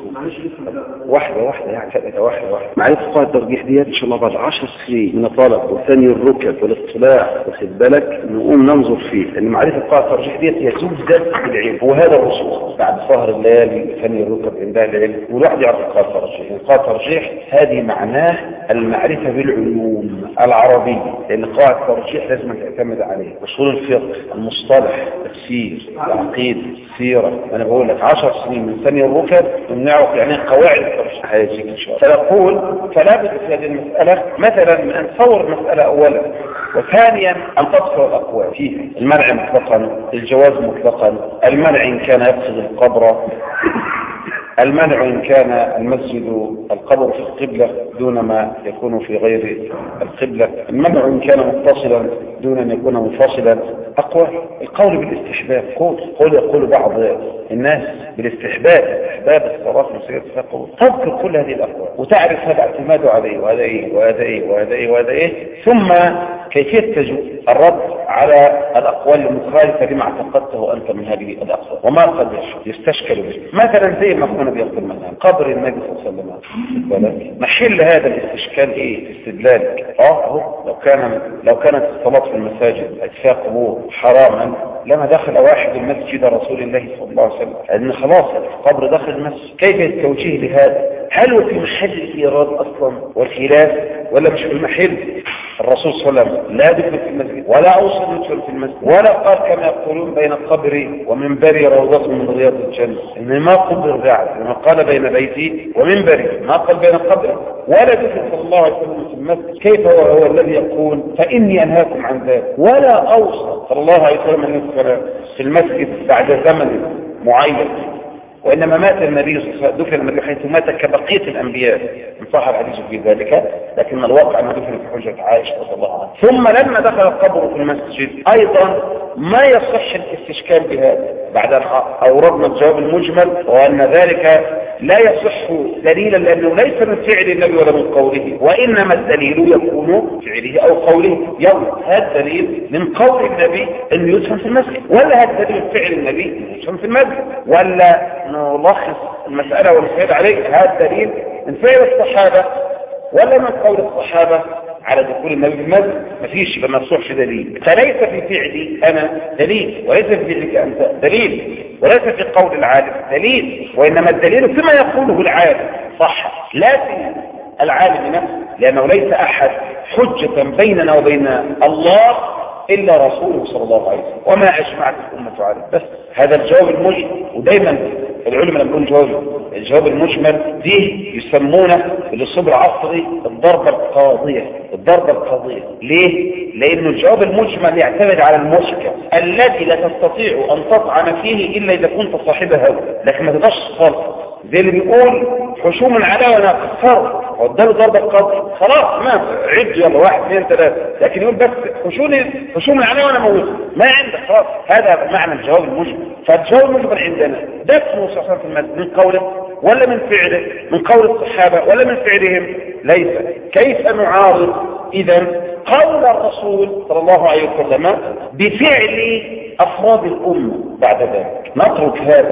واحدة واحدة يعني ثلاثة واحدة واحدة معرفة قواعد الترجيح ديت إن شاء الله بعد عشر سنين من طلب وثاني الركب والاطلاع، واخد بالك، نقوم ننظر فيه، لأن معرفة قواعد الترجيح ديت هي زبدة العلم، وهذا الرسول بعد سهر الليالي ثاني الركب عند أهل العلم، والواحد يعرف قواعد الترجيح. يعني قواعد الترجيح هذه معناه المعرفة بالعلوم العربية، لأن قواعد الترجيح لازم تعتمد عليه أصول الفقه، المصطلح، التفسير، العقيدة، السيرة. أنا بقول لك عشر سنين من ثاني الركب ونعرف يعني قواعد الترجيح هيجيك إن شاء الله. فنقول فلا بد في هذه المسألة مثلا من أن تصور المسألة أولا، وثانيا أن تذكر الأقوال فيها، المنع مطلقا، الجواز مطلقا، المنع إن كان يقصد القبر، المنع إن كان المسجد القبر في القبلة دون ما يكون في غير القبلة، المنع إن كان متصلا دون أن يكون منفصلا. أقوال القول بالاستحباب، قول قول يقول بعض الناس بالاستحباب، استحباب الصلاة في مسجد القبر، تذكر كل هذه الأقوال وتعرف هذا اعتماده عليه وهذا إيه وهذا إيه وهذا إيه وهذا إيه، ثم كيفية تجد الرد على الأقوال المخالفة لما اعتقدته أنت من هذه الأقوال وما قد يستشكل به. مثلا زي ما كنا بيقول مثلا قبر النبي صلى الله عليه وسلم، محل هذا الاستشكال إيه؟ استدلالك اه اهو لو كان لو كانت الصلاة في المساجد أجفاء قبور حراما لما دخل واحد المسجد رسول الله صلى الله عليه وسلم، لأن خلاص القبر داخل المسجد. كيف التوجيه لهذا؟ هل هو في محل الإيراد أصلا والخلاف ولا مش في المحل؟ الرسول صلى الله عليه وسلم لا دخل في المسجد ولا أوصل يدخل في المسجد ولا قال كما يقولون بين القبر ومنبري روضة من رياض الجنة، إنما قبر بعد لما قال بين بيتي ومنبري، ما قال بين القبر ولا دخل صلى الله عليه وسلم في المسجد. كيف هو, هو الذي يقول فإني أنهاكم عن ذلك؟ ولا أوصل صلى الله عليه وسلم في المسجد بعد زمن معين، وإنما مات النبي صلى الله عليه وسلم دفن النبي حيث مات كبقية الأنبياء، إن صح الحديث في ذلك، لكن الواقع أنه دفن في حجرة عائشة رضي الله عنها. ثم لما دخل القبر في المسجد أيضا ما يصح الاستشكال بهذا بعد أن أوردنا الجواب المجمل، وأن ذلك لا يصح دليلا لأنه ليس من فعل النبي ولا من قوله، وإنما الدليل يكون فعله أو قوله. يلا هذا دليل من قول النبي أن يدفن في المسجد، ولا هذا دليل من فعل النبي أن يدفن في المسجد، ولا نلخص المسألة ونسأل عليه هذا دليل من فعل الصحابة ولا من قول الصحابة على دخول النبي في المسجد. مفيش، يبقى ما يصحش دليل. فليس في فعلي أنا دليل، وليس في فعلك أنت دليل، وليس في قول العالم دليل، وإنما الدليل فيما يقوله العالم صح لا في العالم نفسه، لأنه ليس أحد حجة بيننا وبين الله إلا رسوله صلى الله عليه وسلم، وما أجمعت الأمة عليه. بس هذا الجواب المجمل، ودايما العلماء لما يقولون جواب الجواب المجمل دي يسمونه بالأسلوب العصري الضربة القاضية. الضربة القاضية ليه؟ لأنه الجواب المجمل يعتمد على المشكل الذي لا تستطيع أن تطعن فيه إلا إذا كنت صاحب هوى، لكن ما تقدرش خالص. زي اللي بيقول حشوم على وانا كفر واداله ضربة قاضية، خلاص ما عد يلا واحد اثنين ثلاثة، لكن يقول بس حشوم حشوم على وانا موت ما عندك خلاص. هذا معنى الجواب المجمل. فالجواب المجمل عندنا ده في المسجد من قوله ولا من فعله، من قول الصحابة ولا من فعلهم؟ ليس. كيف نعارض إذا قول الرسول صلى الله عليه وسلم بفعل أفراد الأمة بعد ذلك؟ نترك هذا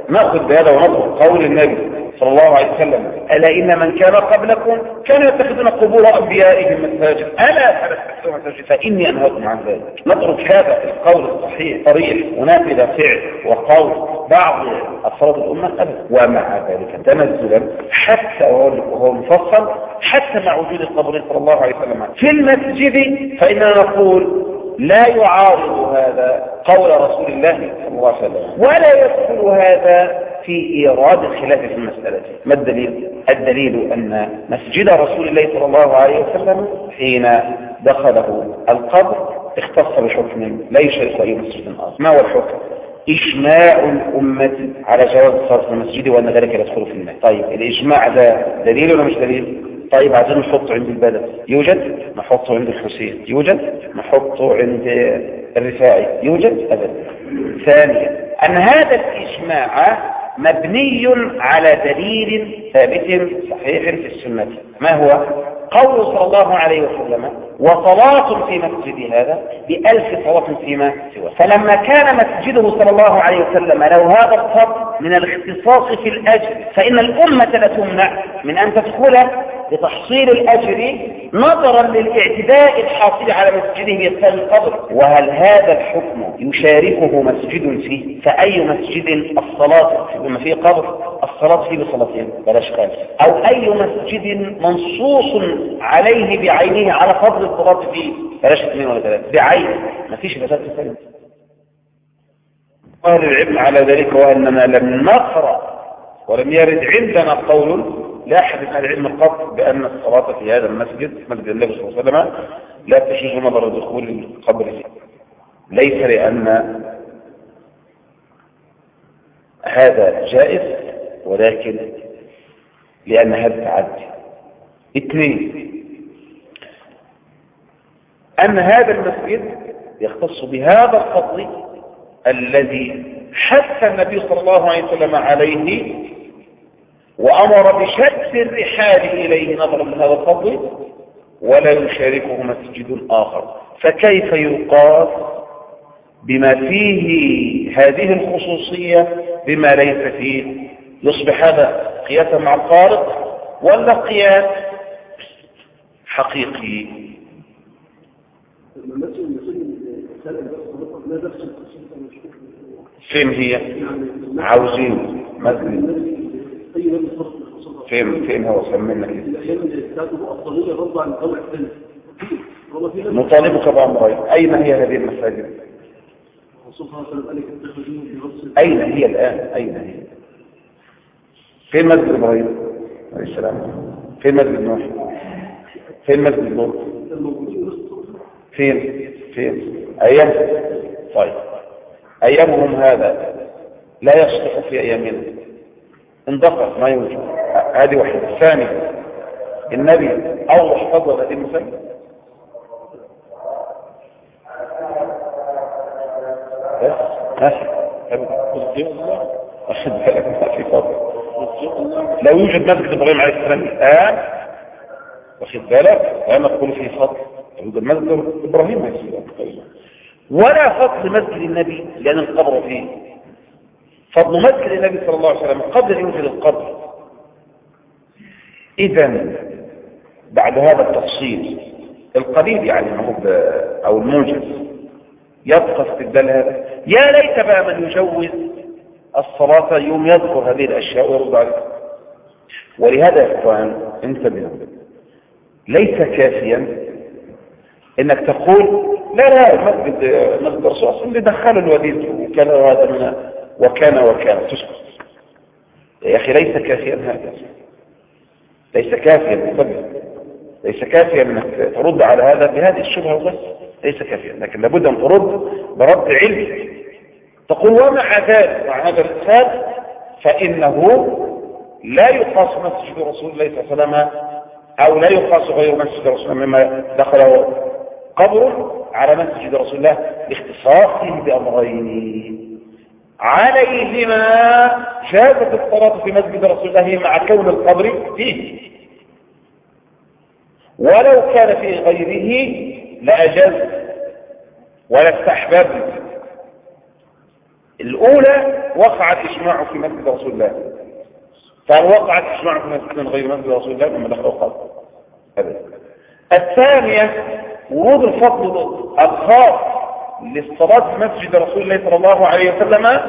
نأخذ بهذا ونطلق قول النبي صلى الله عليه وسلم ألا إن من كان قبلكم كانوا يتخذون قبور أنبيائهم مساجد ألا فلا تتخذوا مساجد فإني أنهاكم عن ذلك. نترك هذا القول الصحيح صريح ونافذ فعل وقول بعض أفراد الأمة أبدا. ومع ذلك تنزلا حتى وهو مفصل حتى مع وجود القبر صلى الله عليه وسلم في المسجد فإننا نقول لا يعارض هذا قول رسول الله صلى الله عليه وسلم ولا يدخل هذا في إيراد الخلاف في المسألة. ما الدليل؟ الدليل أن مسجد رسول الله صلى الله عليه وسلم حين دخله القبر اختص بحكم لا يشارك أي مسجد آخر. ما هو الحكم؟ إجماع الأمة على جواز الصلاة في المسجد وأن ذلك يدخل في الماء. طيب الإجماع ده دليل ولا مش دليل؟ طيب عايزين نحطه عند البلد يوجد، نحطه عند الحسين يوجد، نحطه عند الرفاعي يوجد أبدا. ثانيا أن هذا الإجماع مبني على دليل ثابت صحيح في السنة. ما هو؟ قول صلى الله عليه وسلم وصلاة في مسجد هذا بألف صلاة فيما سواه. فلما كان مسجده صلى الله عليه وسلم له هذا الفضل من الاختصاص في الأجر فإن الأمة لا تمنع من أن تدخل لتحصيل الأجر نظرا للاعتداء الحاصل على مسجده بإدخال القبر. وهل هذا الحكم يشاركه مسجد فيه؟ فأي مسجد الصلاة بما فيه قبر الصلاة فيه بصلاتين بلا شكال، أو أي مسجد منصوص عليه بعينه على فضل الصلاة فيه بلاش اثنين ولا ثلاثة بعينه ما فيش مسجد ثاني. أهل العلم على ذلك وأننا لم نقرأ ولم يرد عندنا قول لا أحد من أهل العلم قط بأن الصلاة في هذا المسجد مسجد النبي صلى الله عليه وسلم لا تشيش نظر دخول القبر فيه. ليس لأن هذا جائز ولكن لأن هذا تعدي. اثنين أن هذا المسجد يختص بهذا الفضل الذي حث النبي صلى الله عليه وسلم عليه وأمر بشد الرحال إليه نظرا لهذا الفضل ولا يشاركه مسجد آخر. فكيف يقاس بما فيه هذه الخصوصية بما ليس فيه؟ يصبح هذا قياسا مع الفارق ولا قياس حقيقي؟ فين هي؟ عاوزين مسجد فين فين هو سمينا كده؟ نطالبك بأمرين. أين هي هذه المساجد؟ أين هي الآن؟ أين هي؟ فين مسجد إبراهيم عليه السلام؟ فين مسجد نوح؟ فين مسجد لوط؟ فين فين أيام؟ طيب أيامهم هذا لا يصلح في أيامنا اندقق ما يوجد. هذه واحدة. ثانيا النبي أوضح فضل هذه المساجد بس ماشي أخذ بالك ما في فضل. لو يوجد مسجد إبراهيم عليه السلام الآن واخد بالك لا نقول فيه فضل يوجد مسجد إبراهيم عليه السلام ولا فضل مسجد النبي لأن القبر فيه. فضل مسجد النبي صلى الله عليه وسلم قبل أن يوجد القبر. إذن بعد هذا التفصيل القليل يعني أو الموجز يبقى استدلال هذا. يا ليت بقى من يجوز الصلاة يوم يذكر هذه الأشياء ويرد عليها. ولهذا يا إخوان انتبهوا ليس كافيا انك تقول لا لا مسجد مسجد الرسول اصلا اللي دخل الوليد وكان هذا وكان وكان تسكت يا اخي. ليس كافيا هذا ليس كافيا انتبه ليس كافيا انك ترد على هذا بهذه الشبهه وبس. ليس كافيا لكن لابد ان ترد برد علمي. تقول ومع ذلك مع هذا الإرسال فإنه لا يقاس مسجد رسول الله صلى الله عليه وسلم أو لا يقاس غير مسجد رسول الله مما دخله قبر على مسجد رسول الله لاختصاصه بأمرين عليهما جازت الصلاة في مسجد رسول الله مع كون القبر فيه، ولو كان في غيره لأجاز ولا استحباب. الأولى وقع الإجماع في مسجد رسول الله، فهل وقع الإجماع في مسجد غير مسجد رسول الله لما دخلوا قبل؟ أبدا. الثانية ورود الفضل الخاص للصلاة في مسجد رسول الله صلى الله عليه وسلم،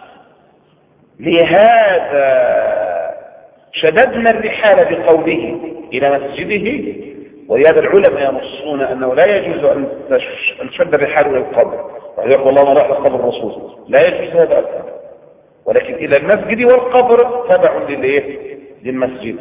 لهذا شددنا الرحال بقوله إلى مسجده، ولهذا العلماء ينصون أنه لا يجوز أن تشد الرحال إلى القبر، ويقول الله راح لقبر الرسول، لا يجوز هذا أصلا، ولكن إلى المسجد والقبر تبع للإيه؟ للمسجد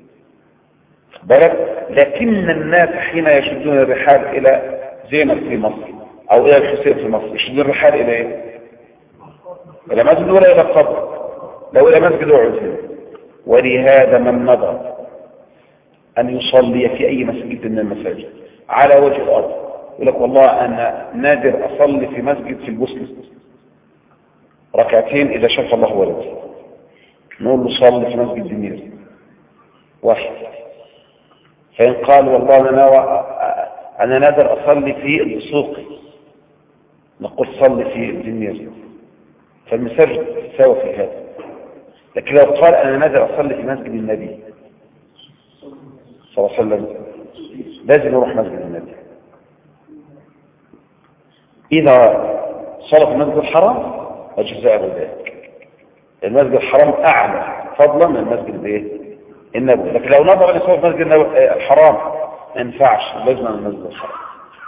بلد. لكن الناس حين يشدون الرحال إلى زينب في مصر أو إلى الحسين في مصر يشدون الرحال إلى إيه؟ إلى مسجد ولا إلى القبر؟ لو إلى مسجد وعزين. ولهذا من نظر أن يصلي في أي مسجد من المساجد على وجه الأرض يقول لك والله أنا نادر أصلي في مسجد في البوسنة ركعتين إذا شاف الله ولدي، نقول له صلي في مسجد دمير واحد. فإن قال والله أنا, أنا نادر أصلي في السوق، نقول صلي في دمير، فالمساجد تساوي في هذا. لكن لو قال أنا نادر أصلي في مسجد النبي صلى الله عليه وسلم لازم يروح مسجد النبي. إذا صلى في المسجد الحرام أجزاء ذلك، المسجد الحرام أعلى فضلا من المسجد النبوي. لكن لو نظر أن يصلي في المسجد الحرام ما ينفعش، لازم من المسجد الحرام.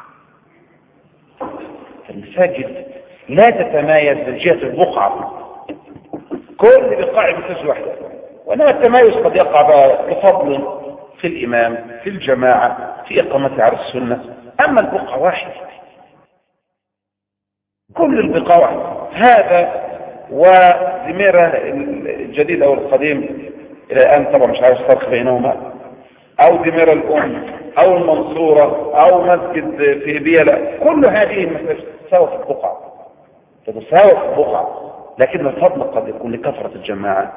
المساجد لا تتمايز من جهة البقعة، كل بقاع مساجد واحدة، وإنما التمايز قد يقع بفضل في الإمام، في الجماعة، في إقامة على السنة. أما البقعة واحدة، كل البقاع واحدة. هذا ودميرة الجديد أو القديم إلى الآن طبعا مش عارف الفرق بينهما، أو دميرة الأم أو المنصورة أو مسجد في بيلا، كل هذه المساجد تساوي في البقعة، تتساوي في البقعة. لكن الفضل قد يكون لكثرة الجماعة،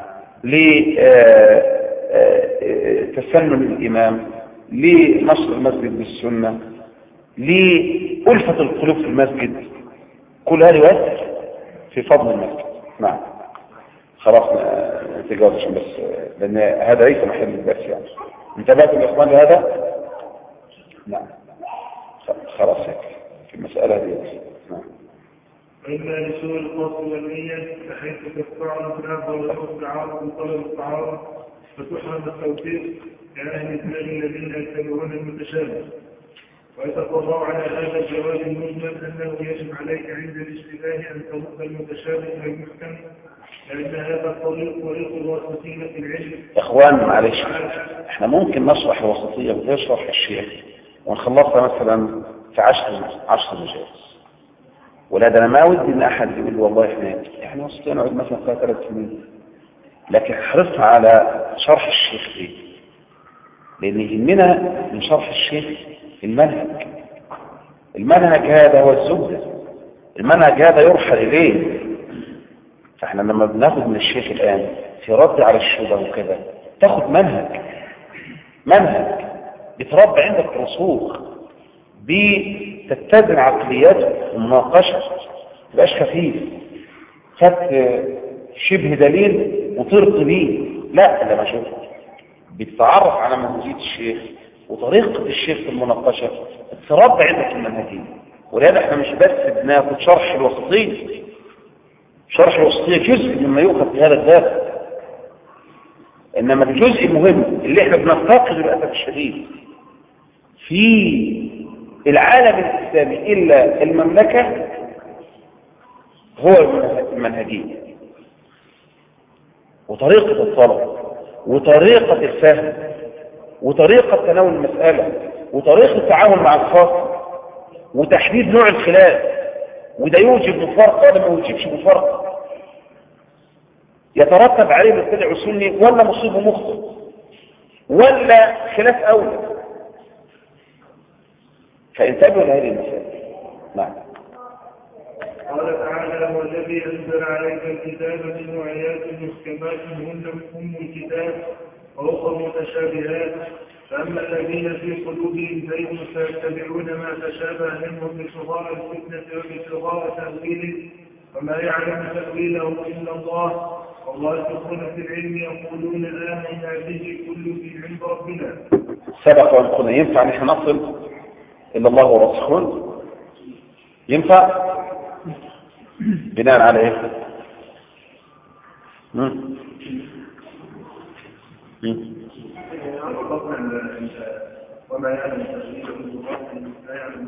لتسنن الإمام، لنشر المسجد بالسنة، لألفة القلوب في المسجد، كل هذا يؤثر في فضل المسجد. نعم خلاص نتجاوز عشان بس لأن هذا ليس محل البحث يعني. انتبهتوا يا إخوان لهذا؟ نعم خلاص هيك في المسألة دي. نعم. وإما لسوء القصد والنية بحيث تدفع الخلاف ويأخذ التعارض وطلب التعارض فتحرم التوفيق كأهل الدين الذين يتبعون المتشابه، ويتقرر على هذا الجواب المجمل أنه يجب عليك عند الاشتباه أن ترد المتشابه إلى المحكم، لأن هذا الطريق طريق الوسطية في العلم. إخوان معلش احنا ممكن نشرح الوسطية بدون شرح الشيخ ونخلصها مثلا في عشر عشر مجالس، ولهذا أنا ما ودي إن أحد يقول والله إحنا يعني وسطية نقعد مثلا فيها ثلاث سنين، لكن حرصت على شرح الشيخ ليه؟ لأن يهمنا من شرح الشيخ المنهج. المنهج هذا هو الزبدة، المنهج هذا يرحل إليه. فإحنا لما بناخد من الشيخ الآن في رد على الشبهة وكذا تاخد منهج، منهج بتربى عندك رسوخ، بتتزن عقلياتك ومناقشة مبقاش خفيف خدت شبه دليل وطرت بيه، لا ده ما شوف بتتعرف على منهجية الشيخ وطريقة الشيخ في المناقشة، تربى عندك المنهجين. ولهذا احنا مش بس بناخد شرح الوسطية، شرح الوسطية جزء مما يؤخذ في هذا الباب، انما الجزء المهم اللي احنا بنفتقده للأسف الشديد في العالم الإسلامي إلا المملكة هو المنهجية وطريقة الطلب وطريقة الفهم وطريقة تناول المسألة وطريقة التعامل مع الخاص وتحديد نوع الخلاف، وده يوجب مفارقة ولا ما يوجبش مفارقة، يترتب عليه مبتدع سني ولا مصيب ومخطئ ولا خلاف أولى. فانتبهوا لهذه المسائل. نعم. قال تعالى: والذي أنزل عليك الكتاب منه آيات محكمات هن أم الكتاب وأخر متشابهات، فأما الذين في قلوبهم زيغ فيتبعون ما تشابه منه ابتغاء الفتنة وابتغاء تأويله وما يعلم تأويله إلا الله والراسخون في العلم يقولون آمنا به كل من عند ربنا. سبق وأن قلنا ينفع نحن نصل إلا الله وراسخون؟ ينفع بناء على ايه؟ مم. مم. وما يعلم تأويله لا يعلم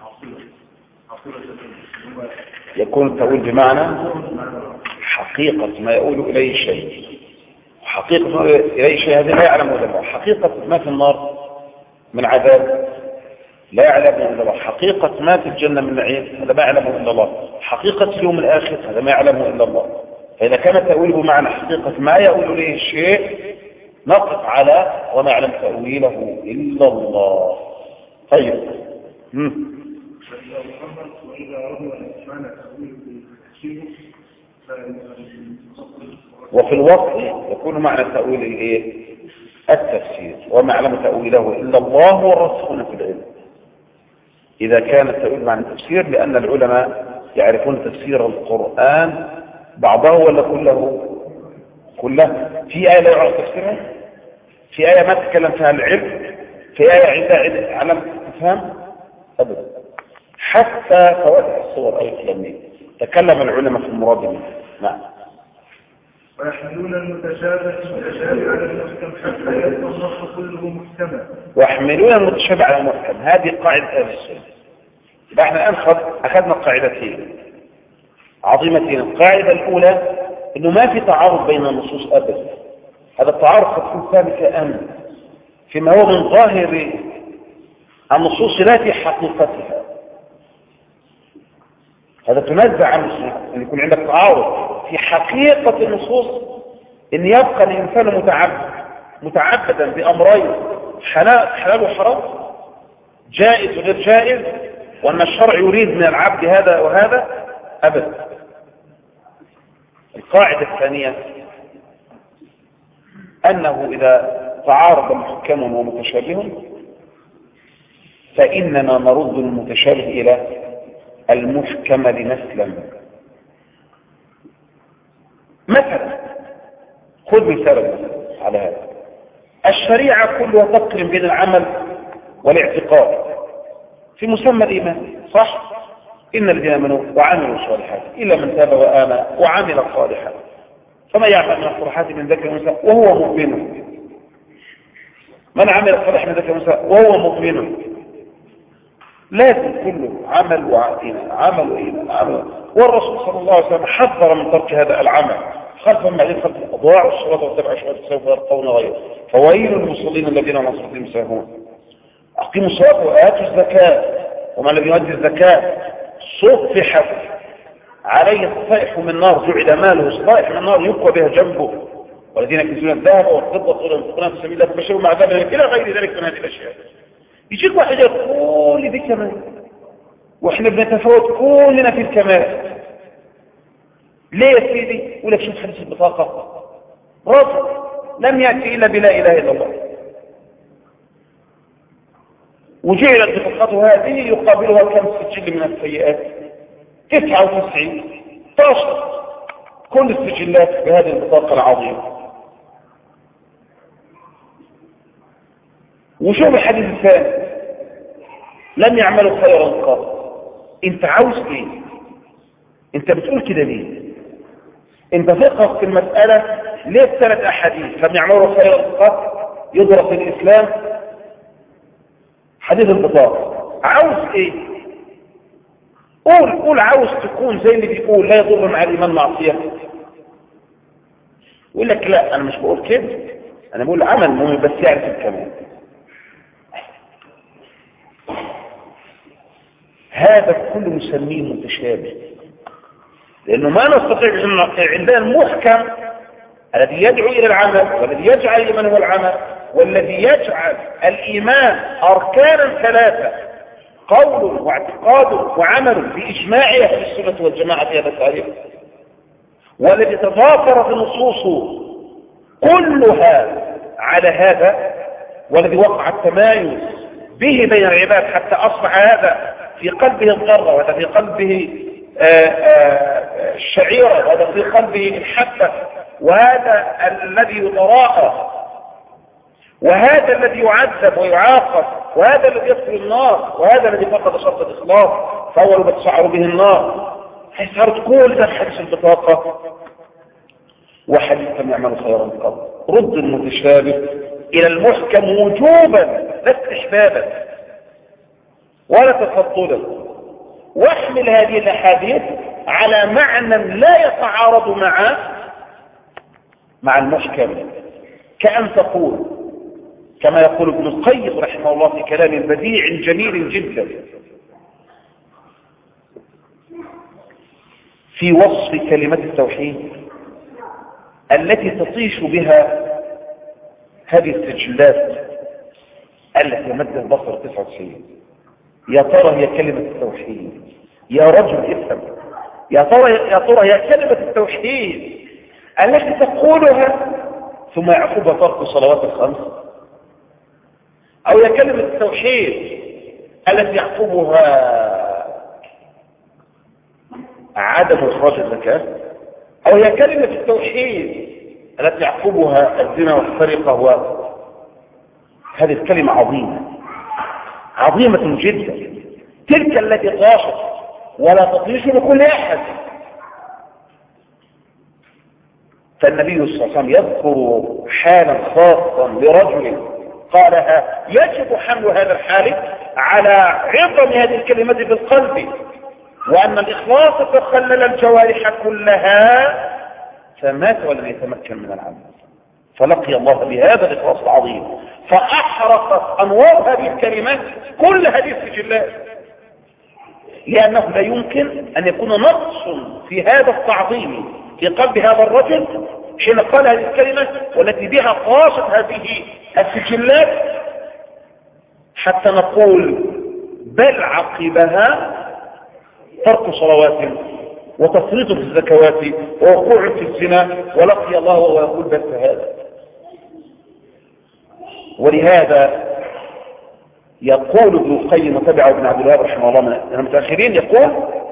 عقيدة. يكون التأويل بمعنى حقيقة ما يقول إليه شيء، حقيقة ما يقول إليه شيء هذا لا يعلمه إلا الله. حقيقة ما في النار من عذاب لا يعلمه إلا الله. حقيقة ما في الجنة من نعيم هذا ما يعلمه إلا الله. حقيقة اليوم الآخر هذا ما يعلمه إلا الله. فإذا كان التأويل بمعنى حقيقة ما يقول إليه الشيء نقف على وما يعلم تأويله إلا الله. طيب مم. وفي الوقت يكون معنى تأويل الايه؟ التفسير. وما يعلم تأويله إلا الله والراسخون في العلم. إذا كان التأويل معنى التفسير لأن العلماء يعرفون تفسير القرآن بعضه ولا كله؟ كله. في آية لا يعرف تفسيرها؟ في آية ما تتكلم فيها العلم؟ في آية عندها علم تفهم؟ أبدا. حتى فواتح الصور أي كلامين تكلم العلماء في المراد منه. نعم. ويحملون المتشابه المتشابه على المحكم حتى يبقى النص كله محكما. ويحملون المتشابه على المحكم. هذه قاعدة أهل السنة. يبقى احنا الآن أخذنا قاعدتين عظيمتين. القاعدة الأولى إنه ما في تعارض بين النصوص أبدا. هذا التعارض قد يكون ثابت أمن فيما هو من ظاهر النصوص لا في حقيقتها. هذا تنزع عن النصوص أن يكون عندك تعارض في حقيقة النصوص، أن يبقى الإنسان متعبد متعبدا بأمرين حلال وحرام، جائز وغير جائز، وأن الشرع يريد من العبد هذا وهذا أبدا. القاعدة الثانية أنه إذا تعارض محكم ومتشابه فإننا نرد المتشابه إلى المحكم لنسلم. مثلا خذ مثال على هذا. الشريعة كلها تقرن بين العمل والاعتقاد في مسمى الإيمان، صح؟ إن الذين آمنوا وعملوا الصالحات إلا من تاب وآمن وعمل الصالحات فما يعمل من الصالحات من ذكر وأنثى وهو مؤمن. من عمل الصالح من ذكر وأنثى وهو مؤمن. لازم كله عمل وإيمان عمل وإيمان عمل. والرسول صلى الله عليه وسلم حذر من ترك هذا العمل خلفا بعدين خلف الأضواع والصلاة والتبع الشهوات سوف يلقون غيره. فويل للمصلين الذين عن صلاتهم ساهون. أقيموا الصلاة وآتوا الزكاة وما لم يؤدي الزكاة صفحت عليه الصفائح من نار جعل ماله صفائح من نار يقوى بها جنبه والذين يكنزون الذهب والفضة والينفقون في سبيل الله فبشروا مع عذاب أليم إلى غير ذلك من هذه الأشياء. يجيك واحد يقول كل دي كمال واحنا بنتفاوت كلنا في الكمال. ليه يا سيدي؟ يقول لك شوف حديث البطاقة رجل لم يأتي إلا بلا إله إلا الله وجعلت بطاقته هذه يقابلها كم سجل من السيئات؟ تسعة وتسعين طاشر كل السجلات بهذه البطاقة العظيمة. وشوف الحديث الثاني لم يعملوا خيرا قط. انت عاوز ايه؟ انت بتقول كده ليه؟ انت فقه في المسألة ليه الثلاث احاديث لم يعملوا خيرا قط يدرس الاسلام حديث البطاقة عاوز ايه؟ قول قول عاوز تكون زي اللي بيقول لا يضر مع الإيمان معصية. يقول لك لا أنا مش بقول كده أنا بقول عمل مهم بس يعرف الكمال. هذا كله مسميه متشابه لأنه ما نستطيع أن عندنا المحكم الذي يدعو إلى العمل والذي يجعل الإيمان هو العمل والذي يجعل الإيمان أركانا ثلاثة قول واعتقاد وعمل بإجماع أهل السنة والجماعة في هذا التاريخ والذي تضافرت النصوص كلها على هذا والذي وقع التمايز به بين العباد حتى أصبح هذا في قلبه الضرة وهذا في قلبه الشعيرة، وهذا في قلبه المحبة، وهذا الذي يتراءى، وهذا الذي يعذب ويعاقب، وهذا الذي يدخل النار، وهذا الذي فقد شرط الإخلاص فأول ما تسعر به النار. حيث كل ده حديث البطاقة وحديث كم يعمل خيرا قبل. رد المتشابه إلى المحكم وجوبا لا استحبابا ولا تفضلا، واحمل هذه الأحاديث على معنى لا يتعارض مع مع المحكم، كأن تقول كما يقول ابن القيم رحمه الله في كلام بديع جميل جدا في وصف كلمة التوحيد التي تطيش بها هذه السجلات التي مد البصر تسعة وتسعين. يا ترى هي كلمة التوحيد؟ يا رجل افهم، يا ترى يا ترى هي كلمة التوحيد التي تقولها ثم يعقبها ترك الصلوات الخمس، أو هي كلمة التوحيد التي يعقبها عدم إخراج الزكاة، أو هي كلمة التوحيد التي يعقبها الزنا والسرقة؟ هذه الكلمة عظيمة عظيمة جدا، تلك التي طاشت ولا تطيش لكل أحد. فالنبي صلى الله عليه وسلم يذكر حالا خاصا لرجل قالها يجب حمل هذا الحال على عظم هذه الكلمة في القلب، وأن الإخلاص تخلل الجوارح كلها، فمات ولم يتمكن من العمل، فلقي الله بهذا الإخلاص العظيم، فأحرقت أنوار هذه الكلمات كل هذه السجلات، لأنه لا يمكن أن يكون نقص في هذا التعظيم في قلب هذا الرجل حين قال هذه الكلمة والتي بها قاصت هذه السجلات، حتى نقول بل عقبها ترك صلوات وتفريط في الزكوات ووقوع في الزنا، ولقي الله وهو يقول بس هذا. ولهذا يقول ابن القيم وتبعه ابن عبد الوهاب رحمه الله من المتأخرين، يقول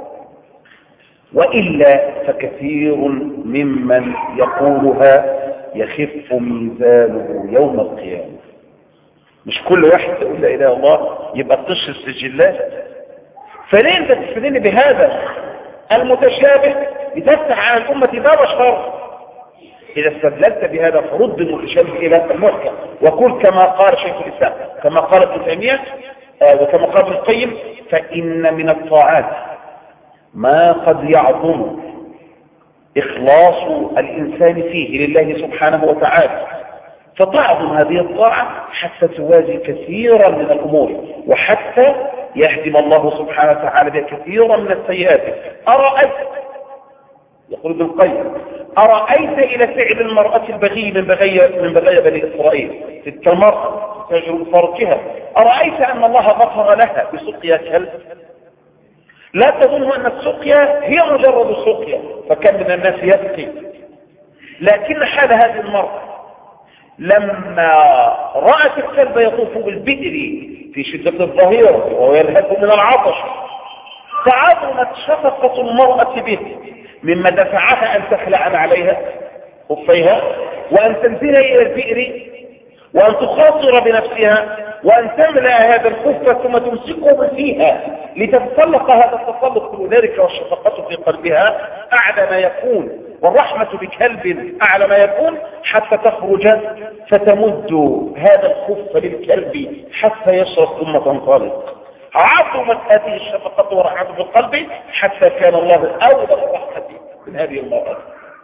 وإلا فكثير ممن يقولها يخف ميزانه يوم القيامة. مش كل واحد تقول لا إله إلا الله يبقى تطش السجلات. فليه انت تستدل بهذا المتشابه لتفتح على الأمة باب شر؟ إذا استدللت بهذا فرد المتشابه إلى المحكم، وقل كما قال شيخ الإسلام، كما قال ابن تيمية وكما قال ابن القيم، فإن من الطاعات ما قد يعظم إخلاص الإنسان فيه لله سبحانه وتعالى، فتعظم هذه الطاعة حتى توازي كثيرا من الأمور، وحتى يهدم الله سبحانه وتعالى بها كثيرا من السيئات. أرأيت، يقول ابن القيم، أرأيت إلى فعل المرأة البغي من بغي من بغي بني إسرائيل، تلك المرأة تجر فرجها، أرأيت أن الله غفر لها بسقيا كلب؟ لا تظن أن السقيا هي مجرد سقيا، فكم من الناس يسقي، لكن حال هذه المرأة لما رأت الكلب يطوف بالبئر في شدة الظهيرة وهو يلهث من العطش، فعظمت شفقة المرأة به مما دفعها أن تخلع عليها خفيها وأن تنزل إلى البئر وأن تخاطر بنفسها وأن تملأ هذا الخف ثم تمسكه فيها لتتسلق هذا التسلق ذلك، والشفقة في قلبها أعلى ما يكون، والرحمة بكلب أعلى ما يكون، حتى تخرج فتمد هذا الخف للكلب حتى يشرب ثم تنطلق. عظمت هذه الشفقة ورحمة بالقلب حتى كان الله أولى بالرحمة من هذه المرأة.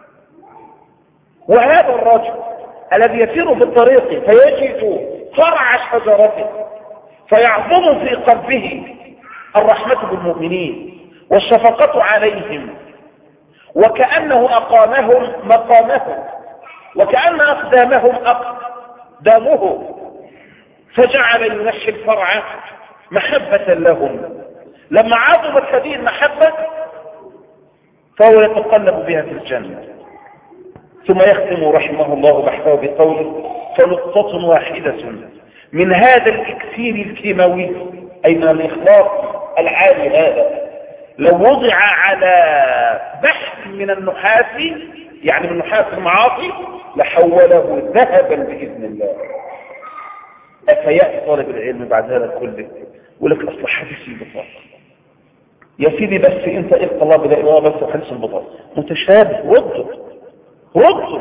وهذا الرجل الذي يسير في الطريق فيجد فرع شجرته فيعظم في قلبه الرحمة بالمؤمنين والشفقة عليهم، وكأنه أقامهم مقامهم، وكأن أقدامهم أقدامه، فجعل ينشي الفرع محبة لهم. لما عظمت هذه المحبة فهو يتقلب بها في الجنة. ثم يختم رحمه الله بحثه بقوله فنقطة واحدة من هذا الإكسير الكيماوي، أي من الإخلاص العالي هذا، لو وضع على بحث من النحاس يعني من نحاس المعاصي لحوله ذهبا بإذن الله. أفيأتي طالب العلم بعد هذا كله يقول لك أصل حديث البطاقة يا سيدي بس انت اقرأ الله بلا إله بس وحديث البطاقة متشابه رده رده.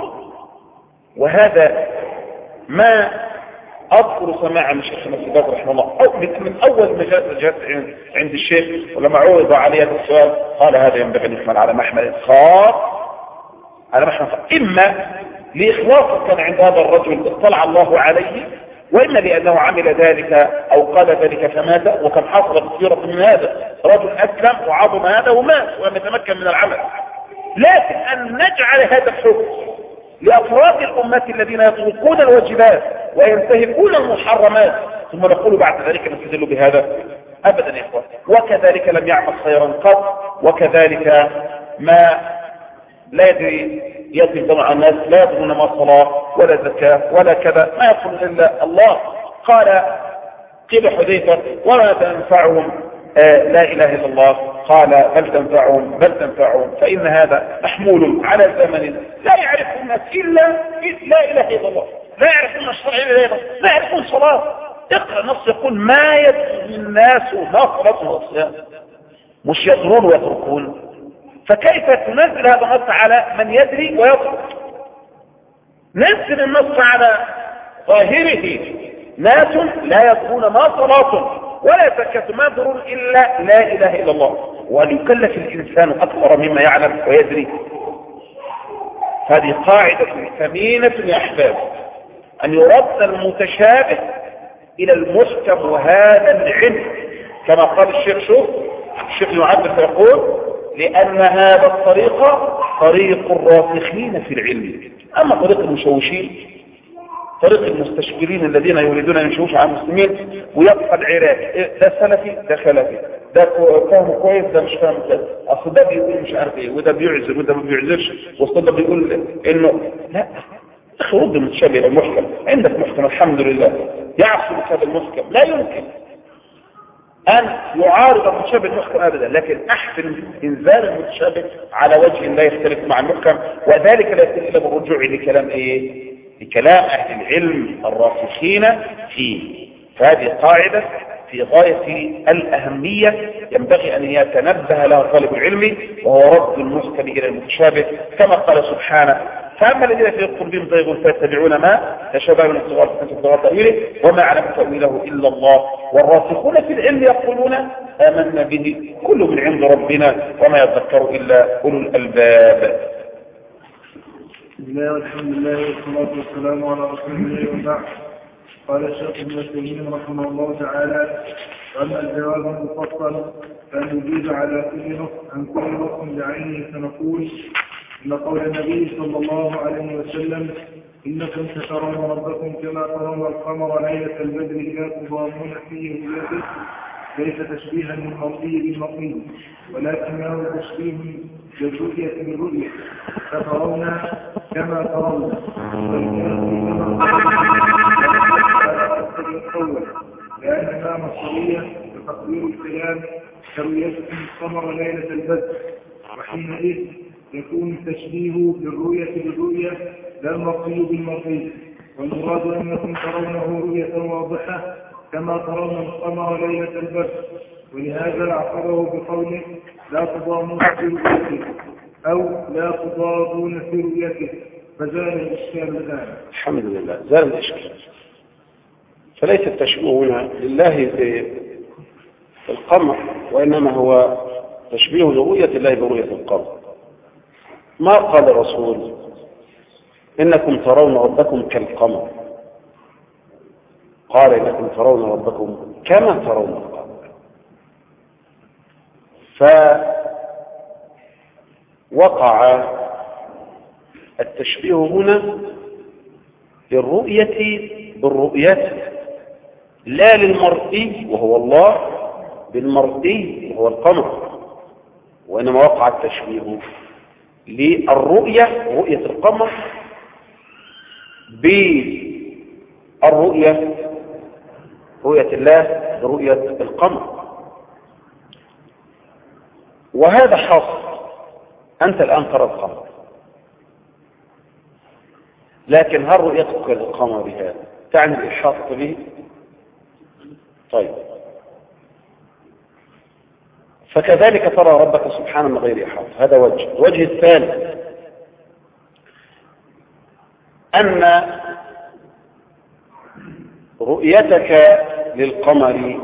وهذا ما أذكر سماع من شيخ مسجد رحمه الله أو من أول مجال جاءت عند الشيخ ولما عرض عليه هذا السؤال قال هذا ينبغي أن يحمل على محمل خاص على محمل خاص إما لإخلاصه كان عند هذا الرجل اطلع الله عليه وإما لأنه عمل ذلك أو قال ذلك فمات وكان حصل كثيرا من هذا رجل أسلم وعظم هذا ومات ولم يتمكن من العمل. لكن أن نجعل هذا الحكم لأفراد الأمة الذين يتركون الواجبات وينتهكون المحرمات ثم نقول بعد ذلك نستدل بهذا أبدا يا إخوان. وكذلك لم يعمل خيرا قط وكذلك ما لا يدري يدري جمع الناس لا يدرون ما صلاة ولا زكاة ولا كذا ما يقول إلا الله. قال قيل حذيفة وما تنفعهم آه لا إله إلا الله قال بل تنفعهم بل تنفعهم فإن هذا محمول على زمن لا يعرف الناس إلا لا إله إلا الله لا يعرفون الشرع إلا الله لا يعرفون صلاة. اقرأ نص يقول ما يدري الناس نصرة وصيام مش يدرون ويتركون. فكيف تنزل هذا النص على من يدري ويترك؟ نزل النص على ظاهره ناس لا يدرون ما صلاة ولا زكاة ما يدرون إلا لا إله إلا الله وأن يكلف الإنسان أكثر مما يعلم ويدري. هذه قاعدة ثمينة يا أحباب أن يرد المتشابه إلى المحكم وهذا العلم كما قال الشيخ شوف الشيخ يعبر فيقول لأن هذا الطريق طريق الراسخين في العلم. أما طريق المشوشين طريق المستشكرين الذين يريدون أن يشوشوا على المسلمين ويبقى العراق ده سلفي ده خلفي ده فاهم كويس ده مش فاهم كويس أصل ده بيقول مش عارف ايه وده بيعزر وده ما بيعزرش وصل ده بيقول إنه لا أخي رد المتشابه إلى المحكم. عندك محكم الحمد لله يعصر هذا المحكم لا يمكن أن يعارض المتشابه المحكم أبدا لكن أحسن إنزال المتشابه على وجه لا يختلف مع المحكم وذلك لا يكون إلا بالرجوع لكلام إيه لكلام أهل العلم الراسخين فيه. فهذه قاعدة في غاية الأهمية ينبغي أن يتنبه لها طالب العلم وهو رد المحكم إلى المتشابه كما قال سبحانه فأما الذين في قلوبهم زيغ فيتبعون ما تشابه من الصغار تأويله وما علم تأويله إلا الله والراسخون في العلم يقولون آمنا به كل من عند ربنا وما يذكر إلا أولو الألباب. بسم الله والحمد لله والصلاة والسلام على رسول الله وبعد. قال الشيخ ابن تيمية رحمه الله تعالى وأما الجواب المفصل فنجيب على كل نص عن كل نص بعينه فنقول إن قول النبي صلى الله عليه وسلم إنكم سترون ربكم كما ترون القمر ليلة البدر لا تضامون فيه رؤيته ليس تشبيها للمرئي بالمرئي ولكنه تشبيه بالرؤية بالرؤية فترون كما ترون لأن ما مصرية بتقدير الكلام كرؤيتكم القمر ليلة البدر وحينئذ يكون التشبيه بالرؤية بالرؤية لا المرئي بالمرئي والمراد أنكم ترونه رؤية واضحة كما ترون القمر ليلة البدر ولهذا اعتبره بقوله لا تضامون في رؤيته أو لا تضارون في رؤيته فزال الإشكال الآن. الحمد لله زال الإشكال. فليس التشبيه هنا لله في القمر وإنما هو تشبيه لرؤية الله برؤية القمر. ما قال الرسول إنكم ترون ربكم كالقمر قال إنكم ترون ربكم كما ترون القمر. فوقع التشبيه هنا للرؤية بالرؤية لا للمرئي وهو الله بالمرئي وهو القمر وإنما وقع التشبيه للرؤية رؤية القمر بالرؤية رؤية الله برؤية القمر. وهذا حاصل. أنت الآن ترى القمر، لكن هل رؤيتك للقمر بهذا تعني الإحاطة به؟ طيب، فكذلك ترى ربك سبحانه من غير إحاطة. هذا وجه. الوجه الثاني أن رؤيتك للقمر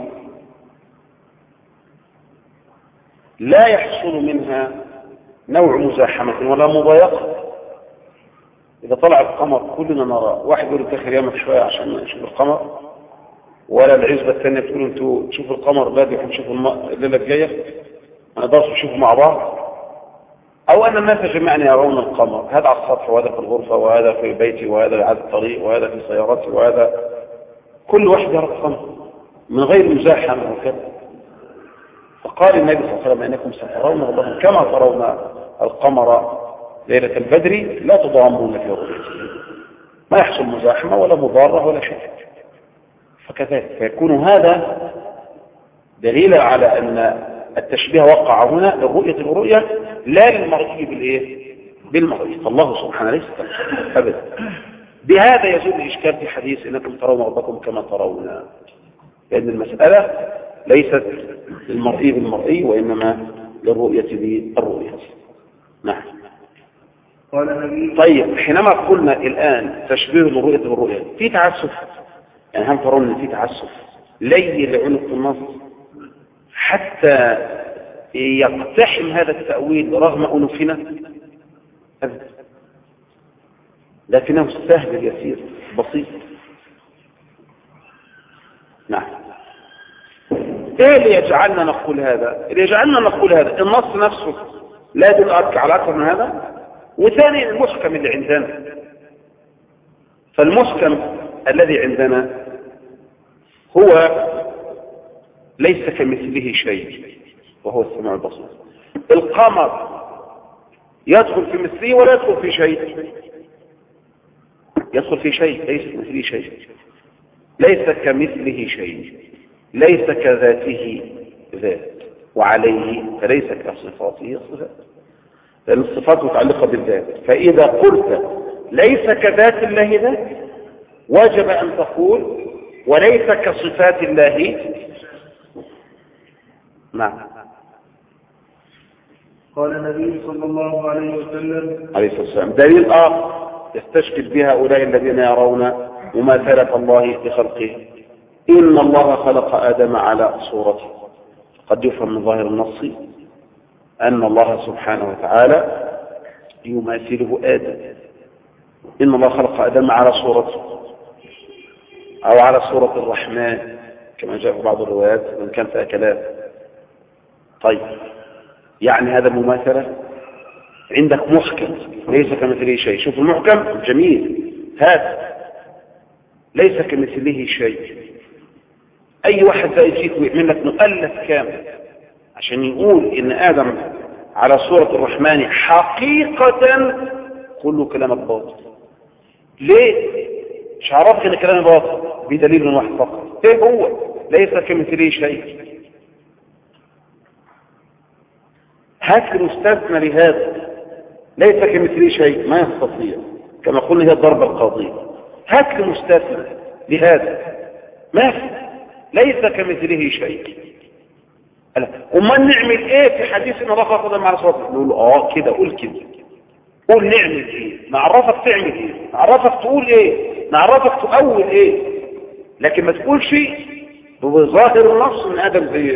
لا يحصل منها نوع مزاحمة ولا مضايقة. إذا طلع القمر كلنا نرى، واحد يقول تاخر يامك شوية عشان نشوف القمر، ولا العزبة الثانية تقول انتوا تشوفوا القمر بدري ونشوفوا الليلة الجاية، ما نقدرش نشوفوا مع بعض. أو أن الناس جميعا يرون القمر، هذا على السطح وهذا في الغرفة وهذا في بيتي وهذا على الطريق وهذا في سيارتي وهذا، كل واحد يرى القمر من غير مزاحمة وكذا. فقال النبي صلى الله عليه وسلم إنكم سترون الله كما ترون القمر ليلة البدر لا تضامون في رؤيته، ما يحصل مزاحمة ولا مضارة ولا شيء. فكذلك فيكون هذا دليلا على أن التشبيه وقع هنا للرؤية بالرؤية لا للمرئي بالإيه؟ بالمرئي. فالله سبحانه ليس كالخلق أبدا. بهذا يزول الإشكال في حديث إنكم ترون ربكم كما ترون، لأن المسألة ليست للمرئي بالمرئي وإنما للرؤية بالرؤية. نعم. طيب، حينما قلنا الآن تشبيه للرؤية بالرؤية في تعسف، يعني هم ترون ان في تعسف ليل عنق النص حتى يقتحم هذا التأويل رغم أنوفنا أبدا، لكنه سهل يسير بسيط. نعم. ايه اللي يجعلنا نقول هذا؟ اللي يجعلنا نقول هذا النص نفسه لا يدل على أكثر من هذا، وثاني المحكم اللي عندنا. فالمحكم الذي عندنا هو ليس كمثله شيء وهو السميع البصير. القمر يدخل في مثله ولا يدخل في شيء؟ يدخل في شيء، ليس كمثله شيء، ليس كمثله شيء، ليس كذاته ذات، وعليه فليس كصفاته صفات، لأن الصفات متعلقة بالذات. فإذا قلت ليس كذات الله ذات واجب أن تقول وليس كصفات الله. نعم. قال النبي صلى الله عليه وسلم عليه الصلاة والسلام دليل آخر يستشكل بها أولئك الذين يرون مماثلة الله بخلقه. إن الله خلق آدم على صورته. قد يفهم من ظاهر النص أن الله سبحانه وتعالى يماثله آدم. إن الله خلق آدم على صورته أو على صورة الرحمن كما جاء في بعض الروايات من كان فيها كلام. طيب، يعني هذا مماثلة عندك محكم ليس كمثله شيء. شوف المحكم جميل، هذا ليس كمثله شيء. أي واحد ذا يجيك ويعمل لك مؤلف كامل عشان يقول إن آدم على صورة الرحمن حقيقة، كله كلامك باطل. ليه؟ مش عرفت إن كلامي باطل بدليل واحد فقط. إيه هو؟ ليس كمثله شيء. هات المستثنى لهذا ليس كمثله شيء، ما يستطيع، كما قلنا هي الضربة القاضية. هات المستثنى لهذا ما في، ليس كمثله شيء. وما نعمل ايه في حديث ان الله خلق آدم على صورته؟ نقول اه كده، قول كده، قول نعمل ايه، نعرفك تعمل ايه، نعرفك تقول ايه، نعرفك تؤول ايه، لكن ما تقول شيء بظاهر النص من آدم زي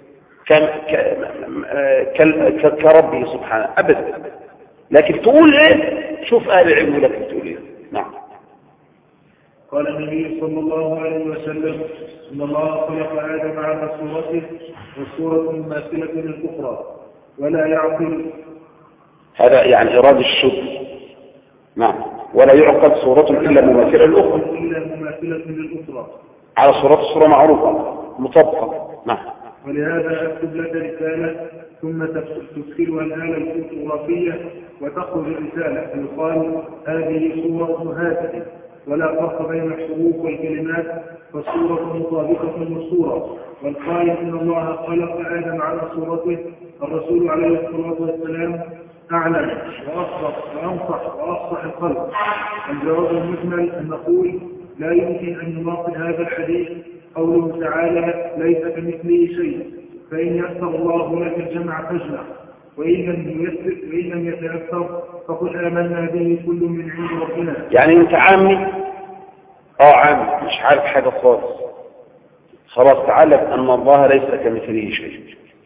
كربه سبحانه ابدا. لكن تقول ايه؟ شوف اهل العلم لك تقول ايه. نعم. قال النبي صلى الله عليه وسلم إن الله خلق آدم على صورته والصورة مماثلة للأخرى ولا يعقل. هذا يعني إرادة الشبه. نعم. ولا يعقل صورة إلا مماثلة للأخرى إلا مماثلة للأخرى على صورة الصورة معروفة مطابقة. نعم. ولهذا أكتب لك رسالة ثم تدخلها الآلة الفوتوغرافية وتخرج الرسالة فيقال هذه صورة هذه ولا فرق بين الحروف والكلمات، فالصورة مطابقة للصورة. والقائل إن الله خلق آدم على صورته، الرسول عليه الصلاة والسلام أعلم وأصدق وأنصح وأفصح الخلق. الجواب المجمل أن نقول لا يمكن أن نناقض هذا الحديث قوله تعالى ليس كمثله شيء، فإن يسر الله لك الجمع فاجمع، وإن لم يسر وإن لم يتيسر فقل آمنا به كل من عند ربنا. يعني أنت عامي؟ اه عامي مش عارف حاجة خالص، خلاص تعلم أن الله ليس كمثله شيء.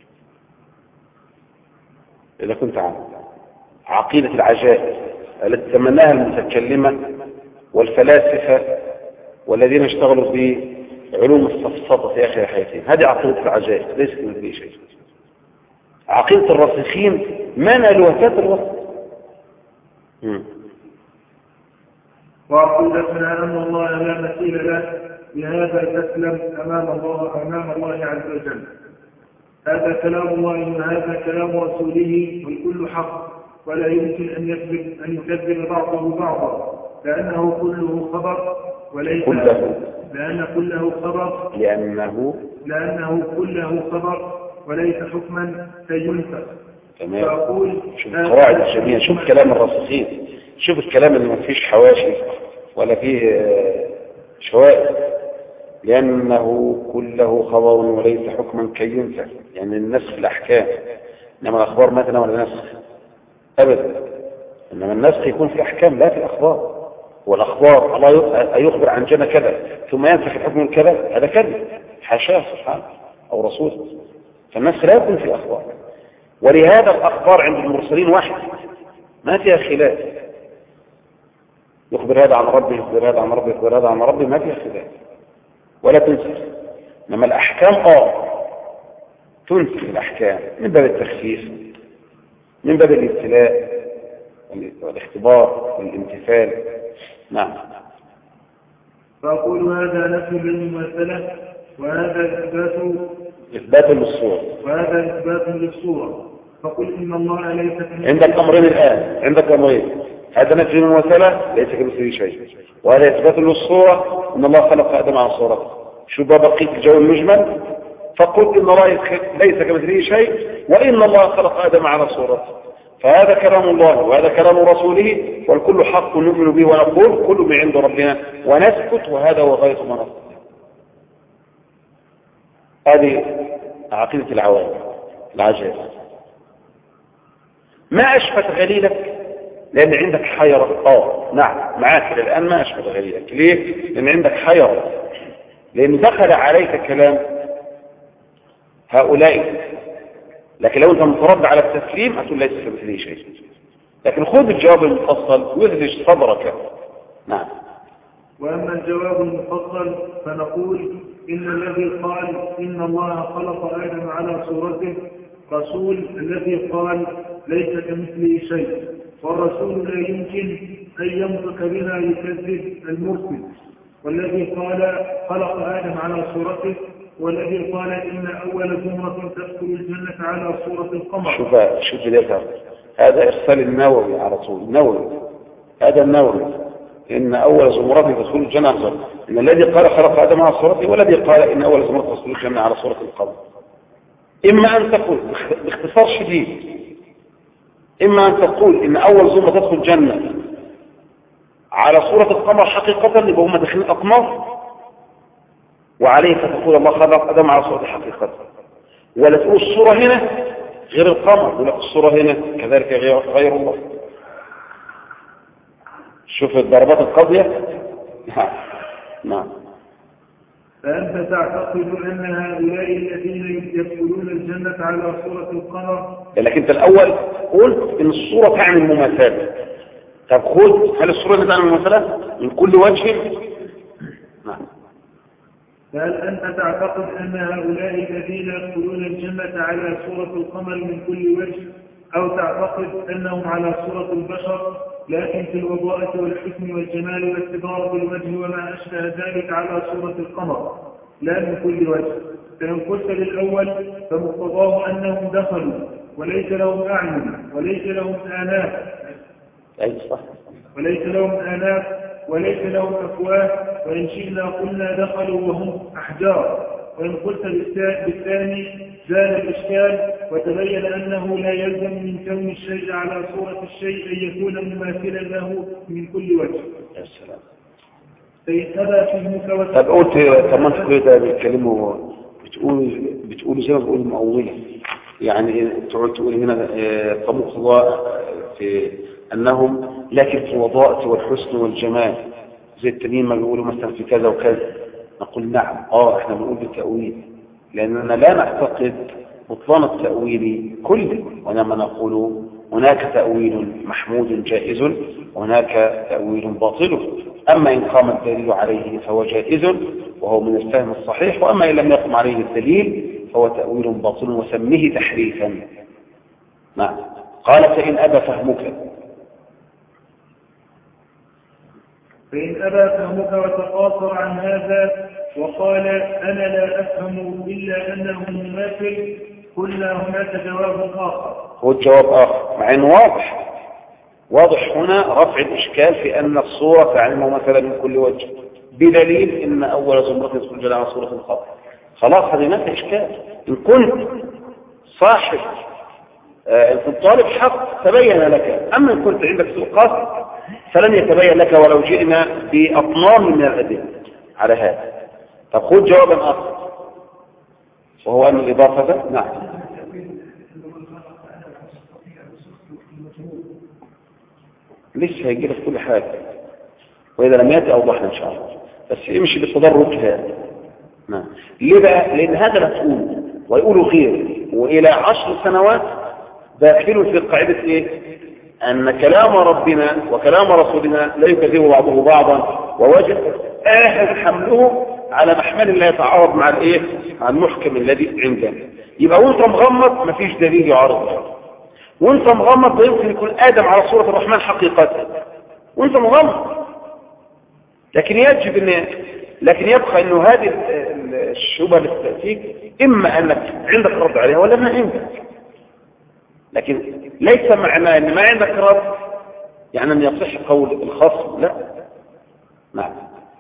إذا كنت عامي عقيدة العجائز التي تمناها المتكلمة والفلاسفة والذين اشتغلوا في علوم السفسطة في آخر حياتهم، هذه عقيدة العجائز ليس كمثله شيء. عقيدة الراسخين ما نالوا وفاة الوسط. وعقيدتنا أن الله لا مثيل له، بهذا تسلم أمام الله أمام الله عز وجل. هذا كلام الله وهذا كلام رسوله، والكل حق، ولا يمكن أن يكذب أن يكذب بعضه بعضا، لأنه كله خبر وليس كله لأن كله خبر لأنه لأنه كله خبر وليس حكما كينفع. تمام. فأقول شوف القواعد الجميلة، شوف كلام الراسخين، شوف الكلام اللي ما فيش حواشي ولا فيه شوائب. لأنه كله خبر وليس حكما كينفع، يعني النسخ الأحكام، إنما الأخبار مثلا ولا نسخ أبدا، إنما النسخ يكون في أحكام لا في أخبار. والأخبار الله يخبر عن جنة كذا ثم ينسخ الحكم من كذا، هذا كذب حاشاه سبحانه أو رسوله. فالنسخ لا يكون في أخبار، ولهذا الأخبار عند المرسلين واحد ما فيها خلاف. يخبر هذا عن ربه يخبر هذا عن ربه يخبر هذا عن ربه، ما فيها خلاف ولا تنسخ. إنما الأحكام آه تنسخ الأحكام من باب التخفيف، من باب الابتلاء والاختبار والامتثال. نعم. فأقول هذا نفي للمماثلة، وهذا إثبات إثبات للصورة، وهذا إثبات للصورة. فقل إن الله ليس كمثله. عندك أمرين الآن، عندك أمرين، هذا نفي للمماثلة ليس كمثله شيء، وهذا إثبات للصورة إن الله خلق آدم على صورته. شو بقية الجو المجمل؟ فقل إن الله ليس كمثله شيء وإن الله خلق آدم على صورته. فهذا كلام الله وهذا كلام رسوله، والكل حق نؤمن به ونقول كل من عند ربنا ونسكت، وهذا هو غاية ما نصدق. هذه عقيدة العوام العجائز. ما أشفت غليلك لأن عندك حيرة. آه نعم معاك الآن ما أشفت غليلك. ليه؟ لأن عندك حيرة، لأن دخل عليك كلام هؤلاء. لكن لو أنت مترد على التسليم هتقول ليس كمثله شيء، لكن خذ الجواب المفصل واهدج صدرك. نعم. وأما الجواب المفصل فنقول إن الذي قال إن الله خلق آدم على صورته رسول الذي قال ليس كمثله شيء، والرسول لا يمكن أن ينطق بما يكذب المرسل. والذي قال خلق آدم على صورته والذي قال إن أول زمرة تدخل الجنة على صورة القمر. شوف شوف بدايتها، هذا إرسال النووي على طول. النووي هذا النووي إن أول زمرة تدخل الجنة، إن الذي قال خلق آدم على صورته والذي قال إن أول زمرة تدخل الجنة على صورة القمر. إما أن تقول باختصار شديد، إما أن تقول إن أول زمرة تدخل الجنة على صورة القمر حقيقة، يبقى هم داخلين أقمار، وعليه فتقول الله خلق آدم على صورة حقيقة. ولا تقول الصورة هنا غير القمر، ولا الصورة هنا كذلك غير, غير الله. شوف الضربات القاضية. نعم. فأنت تعتقد أن هؤلاء الذين يدخلون الجنة على صورة القمر. لكن أنت الأول قلت إن الصورة تعني المماثلة. طب خذ، هل الصورة تعني المماثلة من كل وجه؟ نعم. فهل أنت تعتقد أن هؤلاء الذين يدخلون الجنة على صورة القمر من كل وجه، أو تعتقد أنهم على صورة البشر لكن في الوضاءة والحسن والجمال والاستدارة بالوجه وما أشبه ذلك على صورة القمر لا من كل وجه؟ فإن قلت للأول فمقتضاه أنهم دخلوا وليس لهم أعين وليس لهم آناف أي صح. وليس لهم آناف وليس لهم أفواه، وإن شئنا قلنا دخلوا وهم أحجار. وإن قلت بالثاني زال الإشكال وتبين أنه لا يلزم من كون الشيء على صورة الشيء أن يكون مماثلا له من كل وجه. يا سلام. فإن أبى فهمك وتقول طب قلت طب ما انت كده بتكلموا بتقول بتقول زي ما بقول مؤولة، يعني تقعد تقول هنا طبق الله في أنهم لكن في الوضاءة والحسن والجمال زي التانيين ما بيقولوا مثلا في كذا وكذا. نقول نعم اه احنا بنقول بالتأويل لأننا لا نعتقد بطلان التأويل كله، وإنما نقول هناك تأويل محمود جائز وهناك تأويل باطل. أما إن قام الدليل عليه فهو جائز وهو من الفهم الصحيح، وأما إن لم يقم عليه الدليل فهو تأويل باطل وسميه تحريفا. نعم. قال فإن أبى فهمك فإن أبى فهمك وتقاصر عن هذا وقال أنا لا أفهم إلا أنه مماثل، قلنا هناك جواب آخر. هو الجواب آخر مع أنه واضح واضح هنا رفع الإشكال في أن الصورة تعلمه مثلا من كل وجه بدليل إن أول زمرة يدخل على صورة الخط. خلاص هذه ما في إشكال. إن كنت صاحب آه إن كنت طالب حق تبين لك، أما إن كنت عندك سوء قصد فلن يتبين لك ولو جئنا بأطنان من الأدلة على هذا. طب خذ جوابا آخر وهو أن الإضافة نعم لسه هيجي لك كل حاجة، وإذا لم يأتي أوضحنا إن شاء الله، بس يمشي بالتدرج هذا. نعم. ليه بقى؟ لأن هذا مسؤول ويقولوا غير، وإلى عشر سنوات داخل في قاعدة إيه؟ أن كلام ربنا وكلام رسولنا لا يكذب بعضه بعضا، ووجب آخر حمله على محمل لا يتعارض مع الإيه؟ مع المحكم الذي عندنا. يبقى وانت مغمض مفيش دليل يعارض، وانت مغمض ده يمكن يكون آدم على صورة الرحمن حقيقة وانت مغمض، لكن يجب ان لكن يبقى انه هذه الشبهة اللي تأتيك اما انك عندك رد عليها ولا ما عندك، لكن ليس معنى ان ما عندك رد يعني ان يصح قول الخصم، لا. نعم.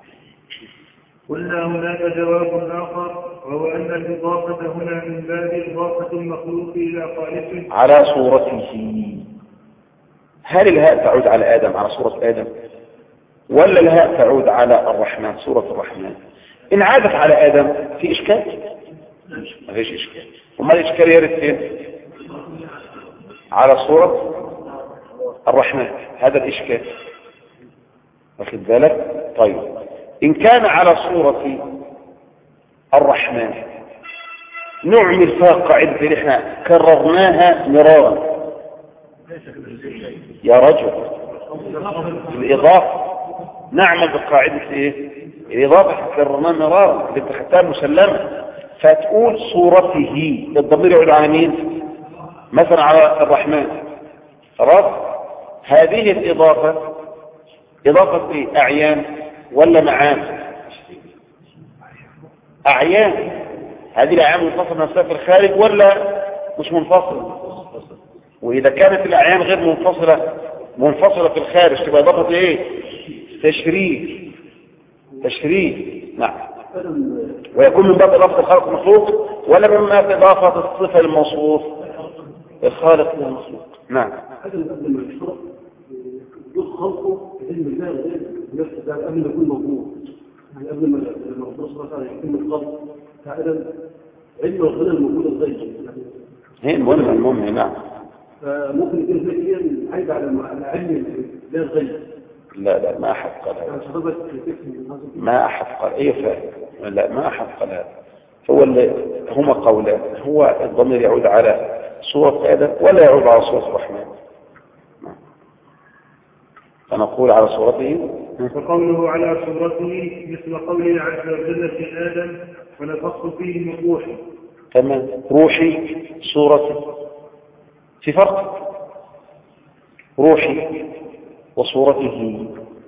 قلنا هناك جواب آخر وهو أن الإضافة هنا من باب إضافة المخلوق إلى خالقه على صورته. هل الهاء تعود على آدم على صورة آدم، ولا الهاء تعود على الرحمن صورة الرحمن؟ إن عادت على آدم في إشكال؟ ما فيش إشكال. وما الإشكال يرد فين؟ على صورة الرحمن، هذا الإشكال. واخد بالك؟ طيب إن كان على صورة الرحمن نعمل فيها قاعدة اللي احنا كررناها مرارا يا رجل، الإضافة نعمل بقاعدة ايه؟ الإضافة كررناها مرارا اللي اتخذتها مسلمة، فتقول صورته الضمير يعود على مين؟ مثلا على الرحمن. خلاص هذه الإضافة إضافة ايه؟ أعيان ولا معان؟ أعيان. هذه الأعيان منفصلة نفسها في الخارج ولا مش منفصلة؟ وإذا كانت الأعيان غير منفصلة منفصلة في الخارج تبقى إضافة إيه؟ تشريف. تشريف. نعم. ويكون من باب إضافة الخالق المخلوق ولا من باب إضافة الصفة الموصوف الخالق المخلوق؟ نعم. هذا قبل ما يشرح يدخل خلقه علم الله غير نفسه ده قبل ما يكون موجود، يعني قبل ما الموضوع صار يتم الخلق فعلا علم ربنا الموجود الغيب هي المهم المهم. نعم. فممكن يكون فكريا عايز على علم لا الغيب. لا لا ما أحد قال هذا، ما أحد قال أي فارق، لا ما أحد قال هذا. هو اللي هما قولان، هو الضمير يعود على صورة آدم ولا يعود على صورة الرحمن؟ فنقول على صورته. فقوله على صورته مثل قوله عز وجل في آدم ونفخت فيه من روحي. تمام. روحي صورته في فرق، روحي وصورته.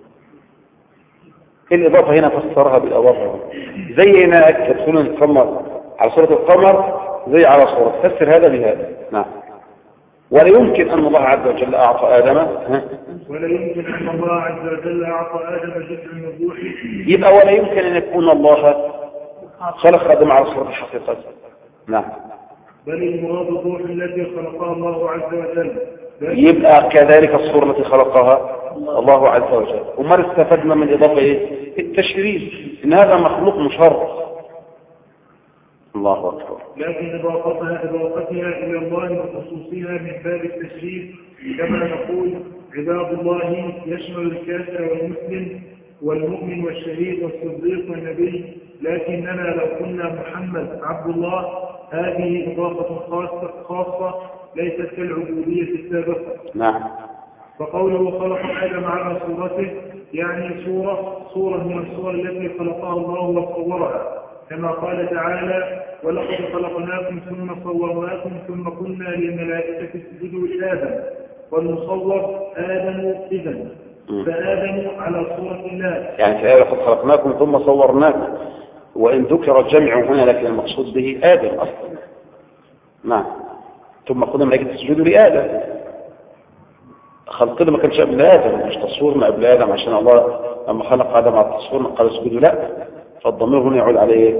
الإضافة هنا فسرها بالإضافة زي هنا تدخلون القمر على صورة القمر زي على صورة، فسر هذا بهذا. نعم. ولا يمكن أن الله عز وجل أعطى آدم ها؟ ولا يمكن أن الله عز وجل أعطى آدم جزءا من روحه. يبقى ولا يمكن أن يكون الله خلق آدم على صورة الحقيقة. نعم. بل المراد الروح التي خلقها الله عز وجل. يبقى كذلك الصورة التي خلقها الله عز وجل. وما استفدنا من إضافة إيه؟ التشريف، إن هذا مخلوق مشرف. الله أكبر. لكن إضافتها إضافتها إلى الله وخصوصها من باب التشريف، كما نقول عباد الله يشمل الكافر والمسلم والمؤمن والشهيد والصديق والنبي، لكننا لو قلنا محمد عبد الله هذه إضافة خاصة, خاصة ليست كالعبودية السابقة. نعم. فقوله خلق آدم على صورته يعني صورة صورة من الصور التي خلقها الله وصورها، كما قال تعالى ولقد خلقناكم ثم صورناكم ثم قلنا للملائكة اسجدوا لآدم، والمصور آدم إذن، فآدم على صورة الله. يعني في آية لقد خلقناكم ثم صورناكم، وإن ذكر الجمع هنا لكن المقصود به آدم أصلا. نعم. ثم قلنا الملائكة اسجدوا لآدم، خلقنا ما كانش قبل آدم، مش تصويرنا قبل آدم، عشان الله لما خلق آدم على التصوير قال اسجدوا، لا، فالضمير هنا يعود عليه.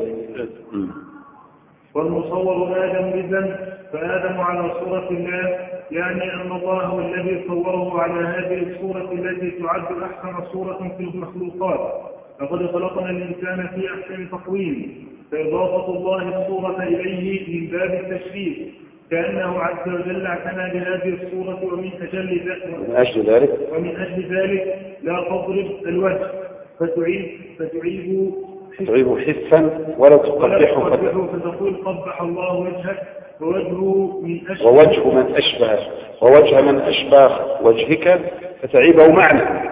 والمصور آدم إذن، فآدم على صورة الله، يعني أن الله هو الذي صوره على هذه الصورة التي تعد أحسن صورة في المخلوقات. لقد خلقنا الإنسان في أحسن تقويم، فإضافة الله الصورة إليه من باب التشريف، كأنه عز وجل اعتنى بهذه الصورة، ومن أجل ذلك من أجل ذلك ومن أجل ذلك لا تضرب الوجه فتعيب فتعيب تعيب حسا ولا تقبحه فتقول قبح الله وجهك، ووجهه من أشبه ووجه من أشبه ووجه من أشبه وجهك فتعيبه معنى.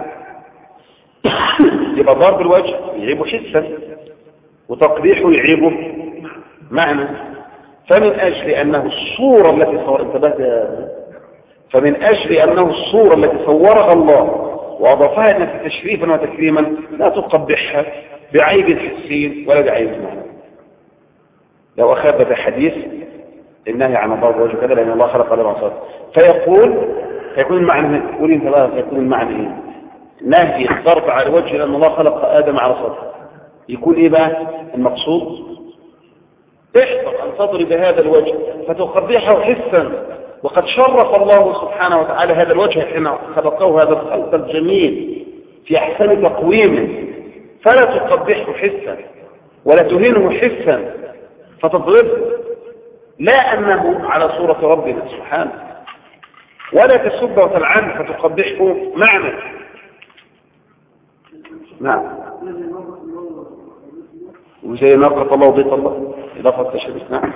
يبقى ضرب الوجه يعيبه حسا، وتقبيحه يعيبه معنى. فمن أجل أنه الصورة التي صور انتبهت فمن أجل أنه الصورة التي صورها الله وأضافها لنا تشريفا وتكريما لا تقبحها بعيب حسي ولا بعيب معنى. لو أخذ بحديث النهي عن ضرب الوجه كذا لأن الله خلق آدم على صورته، فيقول فيكون المعنى قول انت بقى فيكون المعنى ايه؟ نهي الضرب على الوجه لأن الله خلق آدم على صورته، يكون ايه بقى المقصود؟ احذر أن تضرب هذا الوجه فتقبحه حسا، وقد شرف الله سبحانه وتعالى هذا الوجه حين خلقه هذا الخلق الجميل في أحسن تقويم، فلا تقبحه حسا ولا تهينه حسا فتضربه، لا أنه على صورة ربنا سبحانه، ولا تسب وتلعن فتقبحه معنى. نعم. وزي ناقة الله وضيط الله إضافة التشريف. نعم.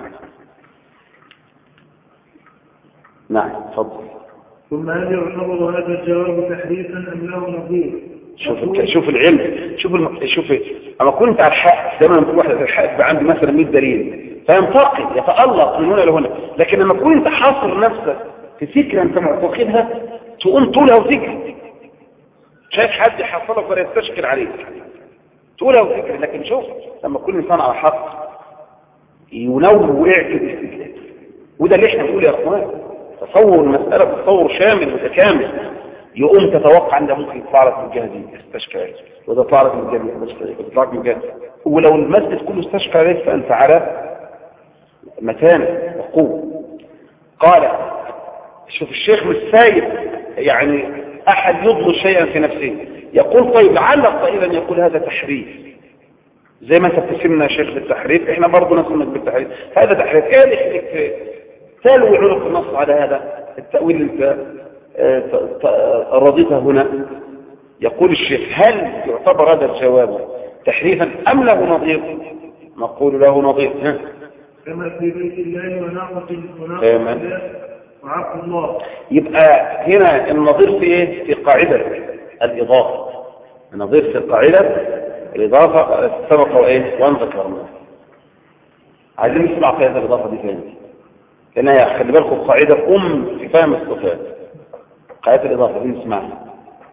نعم تفضل. ثم هل يعتبر هذا الجواب تحريفا أم له نظير؟ شوف شوف العلم، شوف الم... شوف اما كنت على الحق دايما كل واحد على الحق يبقى عنده مثلا مية دليل فينتقي يتألق من هنا لهنا، لكن لما تكون انت حاصر نفسك في فكره انت معتقدها تقوم طولها وفكر، شايف حد يحصلك ولا يستشكل عليك تقولها وفكر. لكن شوف لما كل انسان على حق ينوه ويعكس استدلال، وده اللي احنا بنقول يا اخوان تصور المساله تصور شامل متكامل، يقوم تتوقع ان ده ممكن يطلع لك من الجهه دي استشكال، وده يطلع لك من الجهه دي استشكال، وده يطلع لك من الجهه، ولو المسجد كله استشكل عليك فانت على متانه وقوه. قال شوف الشيخ مش سايب يعني احد يضمن شيئا في نفسه، يقول طيب لعل قائلا يقول هذا تحريف، زي ما انت بتسمنا يا شيخ بالتحريف احنا برضه نسمك بالتحريف، هذا تحريف. ايه اللي يخليك تلوي عنق النص على هذا التأويل اللي انت رضيته هنا؟ يقول الشيخ هل يعتبر هذا الجواب تحريفا ام له نظير؟ نقول له نظير. ها كما في بيت الله وناقة الله وعبد الله. يبقى هنا النظير في ايه؟ في قاعدة الإضافة، النظير في قاعدة الإضافة سبق وايه وان ذكرنا. عايزين نسمع في هذه الإضافة دي ثاني، لأنها خلي بالكم قاعدة أم في فهم الصفات، قاعدة الإضافة دي نسمعها.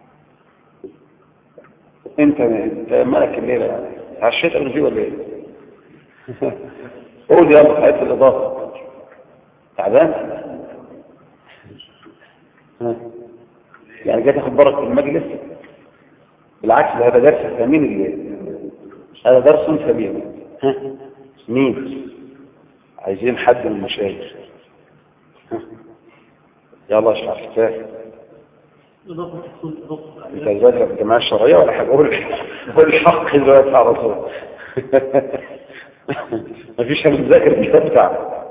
انت انت مالك الليلة عشيت قبل دي ولا ايه؟ قول يا ابو قاعدة الإضافة تعبان. ها؟ يعني جاي تاخد بركة المجلس؟ بالعكس هذا درس ثمين الليل، هذا درس ثمين. ها مين عايزين حد من المشايخ؟ ها يلا اشرح كفايه. انت دلوقتي في الجماعه الشرعيه ولا حاجه؟ قول قول الحق دلوقتي على طول. مفيش حاجه تذاكر الكتاب بتاعك.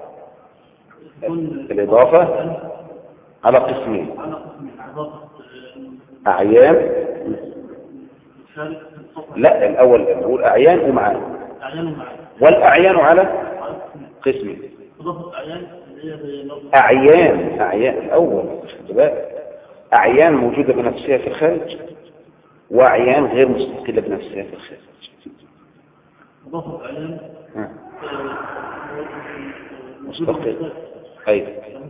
الاضافه على قسمين، اعيان. لا الاول نقول اعيان ومعان، والاعيان على قسمين. اعيان اعيان الاول خد بالك، اعيان موجوده بنفسها في الخارج، واعيان غير مستقله بنفسها في الخارج. مستقل. ايوه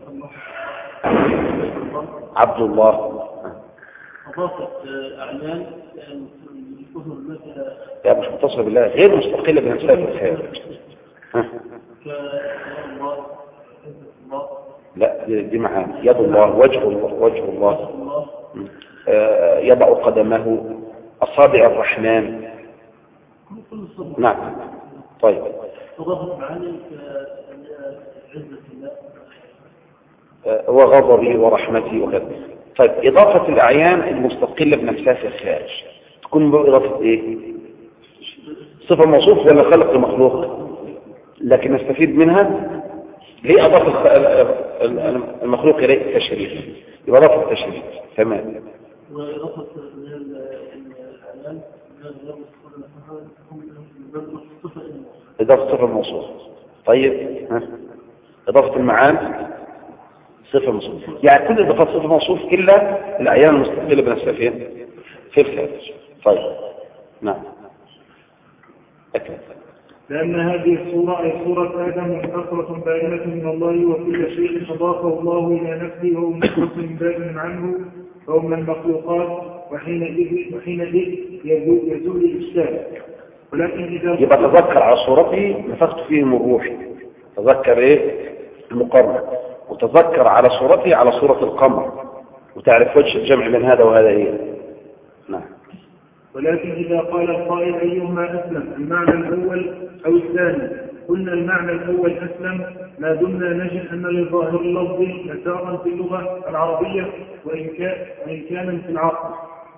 عبد الله. اضافه اعيان لا مش متصل بالله، غير مستقله بنفسها في الخارج. لا دي معانا يد الله، وجه الله، وجه الله، آه يضع قدمه، أصابع الرحمن. نعم طيب. آه وغضبي ورحمتي وكذا. طيب إضافة الأعيان المستقلة بنفسها في الخارج تكون بإضافة إيه؟ صفة موصوف ولا خلق المخلوق؟ لكن نستفيد منها هي أضافة المخلوق إليه التشريف، يبقى أضافة التشريف. تمام. وإضافة الأعيان إضافة صفة الموصوف. طيب ها؟ إضافة المعان صفة موصوف، يعني كل إضافات صفة موصوف إلا الأعيان المستقلة بنفسها فين؟ في الخارج. طيب نعم أكمل. لأن هذه الصورة أي صورة آدم منفصلة بائنة من الله، وكل شيء أضافه الله إلى نفسه وهو منفصل بائن عنه فهو من المخلوقات، وحينئذ وحينئذ يزول الإشكال. ولكن إذا يبقى تذكر على صورته نفخت فيهم الروح، تذكر إيه المقارنة، وتذكر على صورته على صورة القمر، وتعرف وجه الجمع من هذا وهذا إيه. نعم. ولكن إذا قال القائل أيهما أسلم، المعنى الأول أو الثاني، قلنا المعنى الأول أسلم ما دمنا نجد أن لظاهر اللفظ مسارا في اللغة العربية وإن كان في العقل،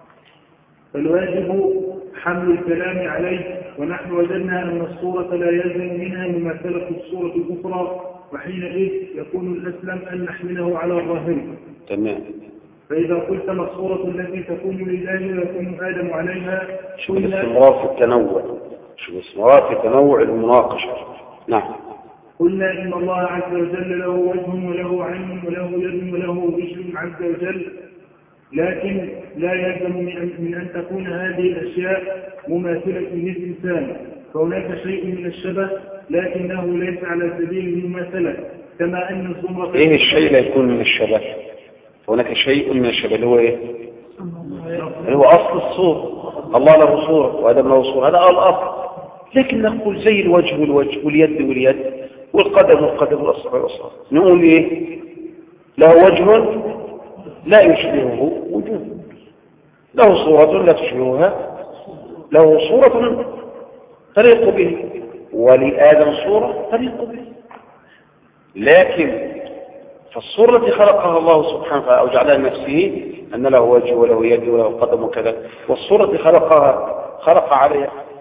فالواجب حمل الكلام عليه. ونحن وجدنا أن الصورة لا يلزم منها مماثلة الصورة الأخرى، وحينئذ يكون الأسلم أن نحمله على ظاهره. تمام. فإذا قلت ما الصورة التي تكون لله ويكون آدم عليها، شو الاستمرار في التنوع، شو الاستمرار في تنوع المناقشة. نعم. قلنا إن الله عز وجل له وجه وله عين وله يد وله رجل عز وجل، لكن لا يلزم من أن تكون هذه الأشياء مماثلة للإنسان، فهناك شيء من الشبه لكنه ليس على سبيل المماثلة، كما أن الزمرة. إيه الشيء لا يكون من الشبه؟ هناك شيء من الشبه اللي هو إيه؟ اللي هو أصل الصور، الله له صورة وآدم له صورة، هذا الأصل. لكن نقول زي الوجه والوجه واليد واليد والقدم والقدم والأصابع والأصابع، نقول إيه؟ له وجه لا يشبهه وجود، له صورة لا تشبهها، له صورة تليق به، ولآدم صورة تليق به. لكن فالصورة التي خلقها الله سبحانه وتعالى أو جعلها لنفسه أن له وجه وله يد وله قدم وكذا، والصورة التي خلقها خلق عليها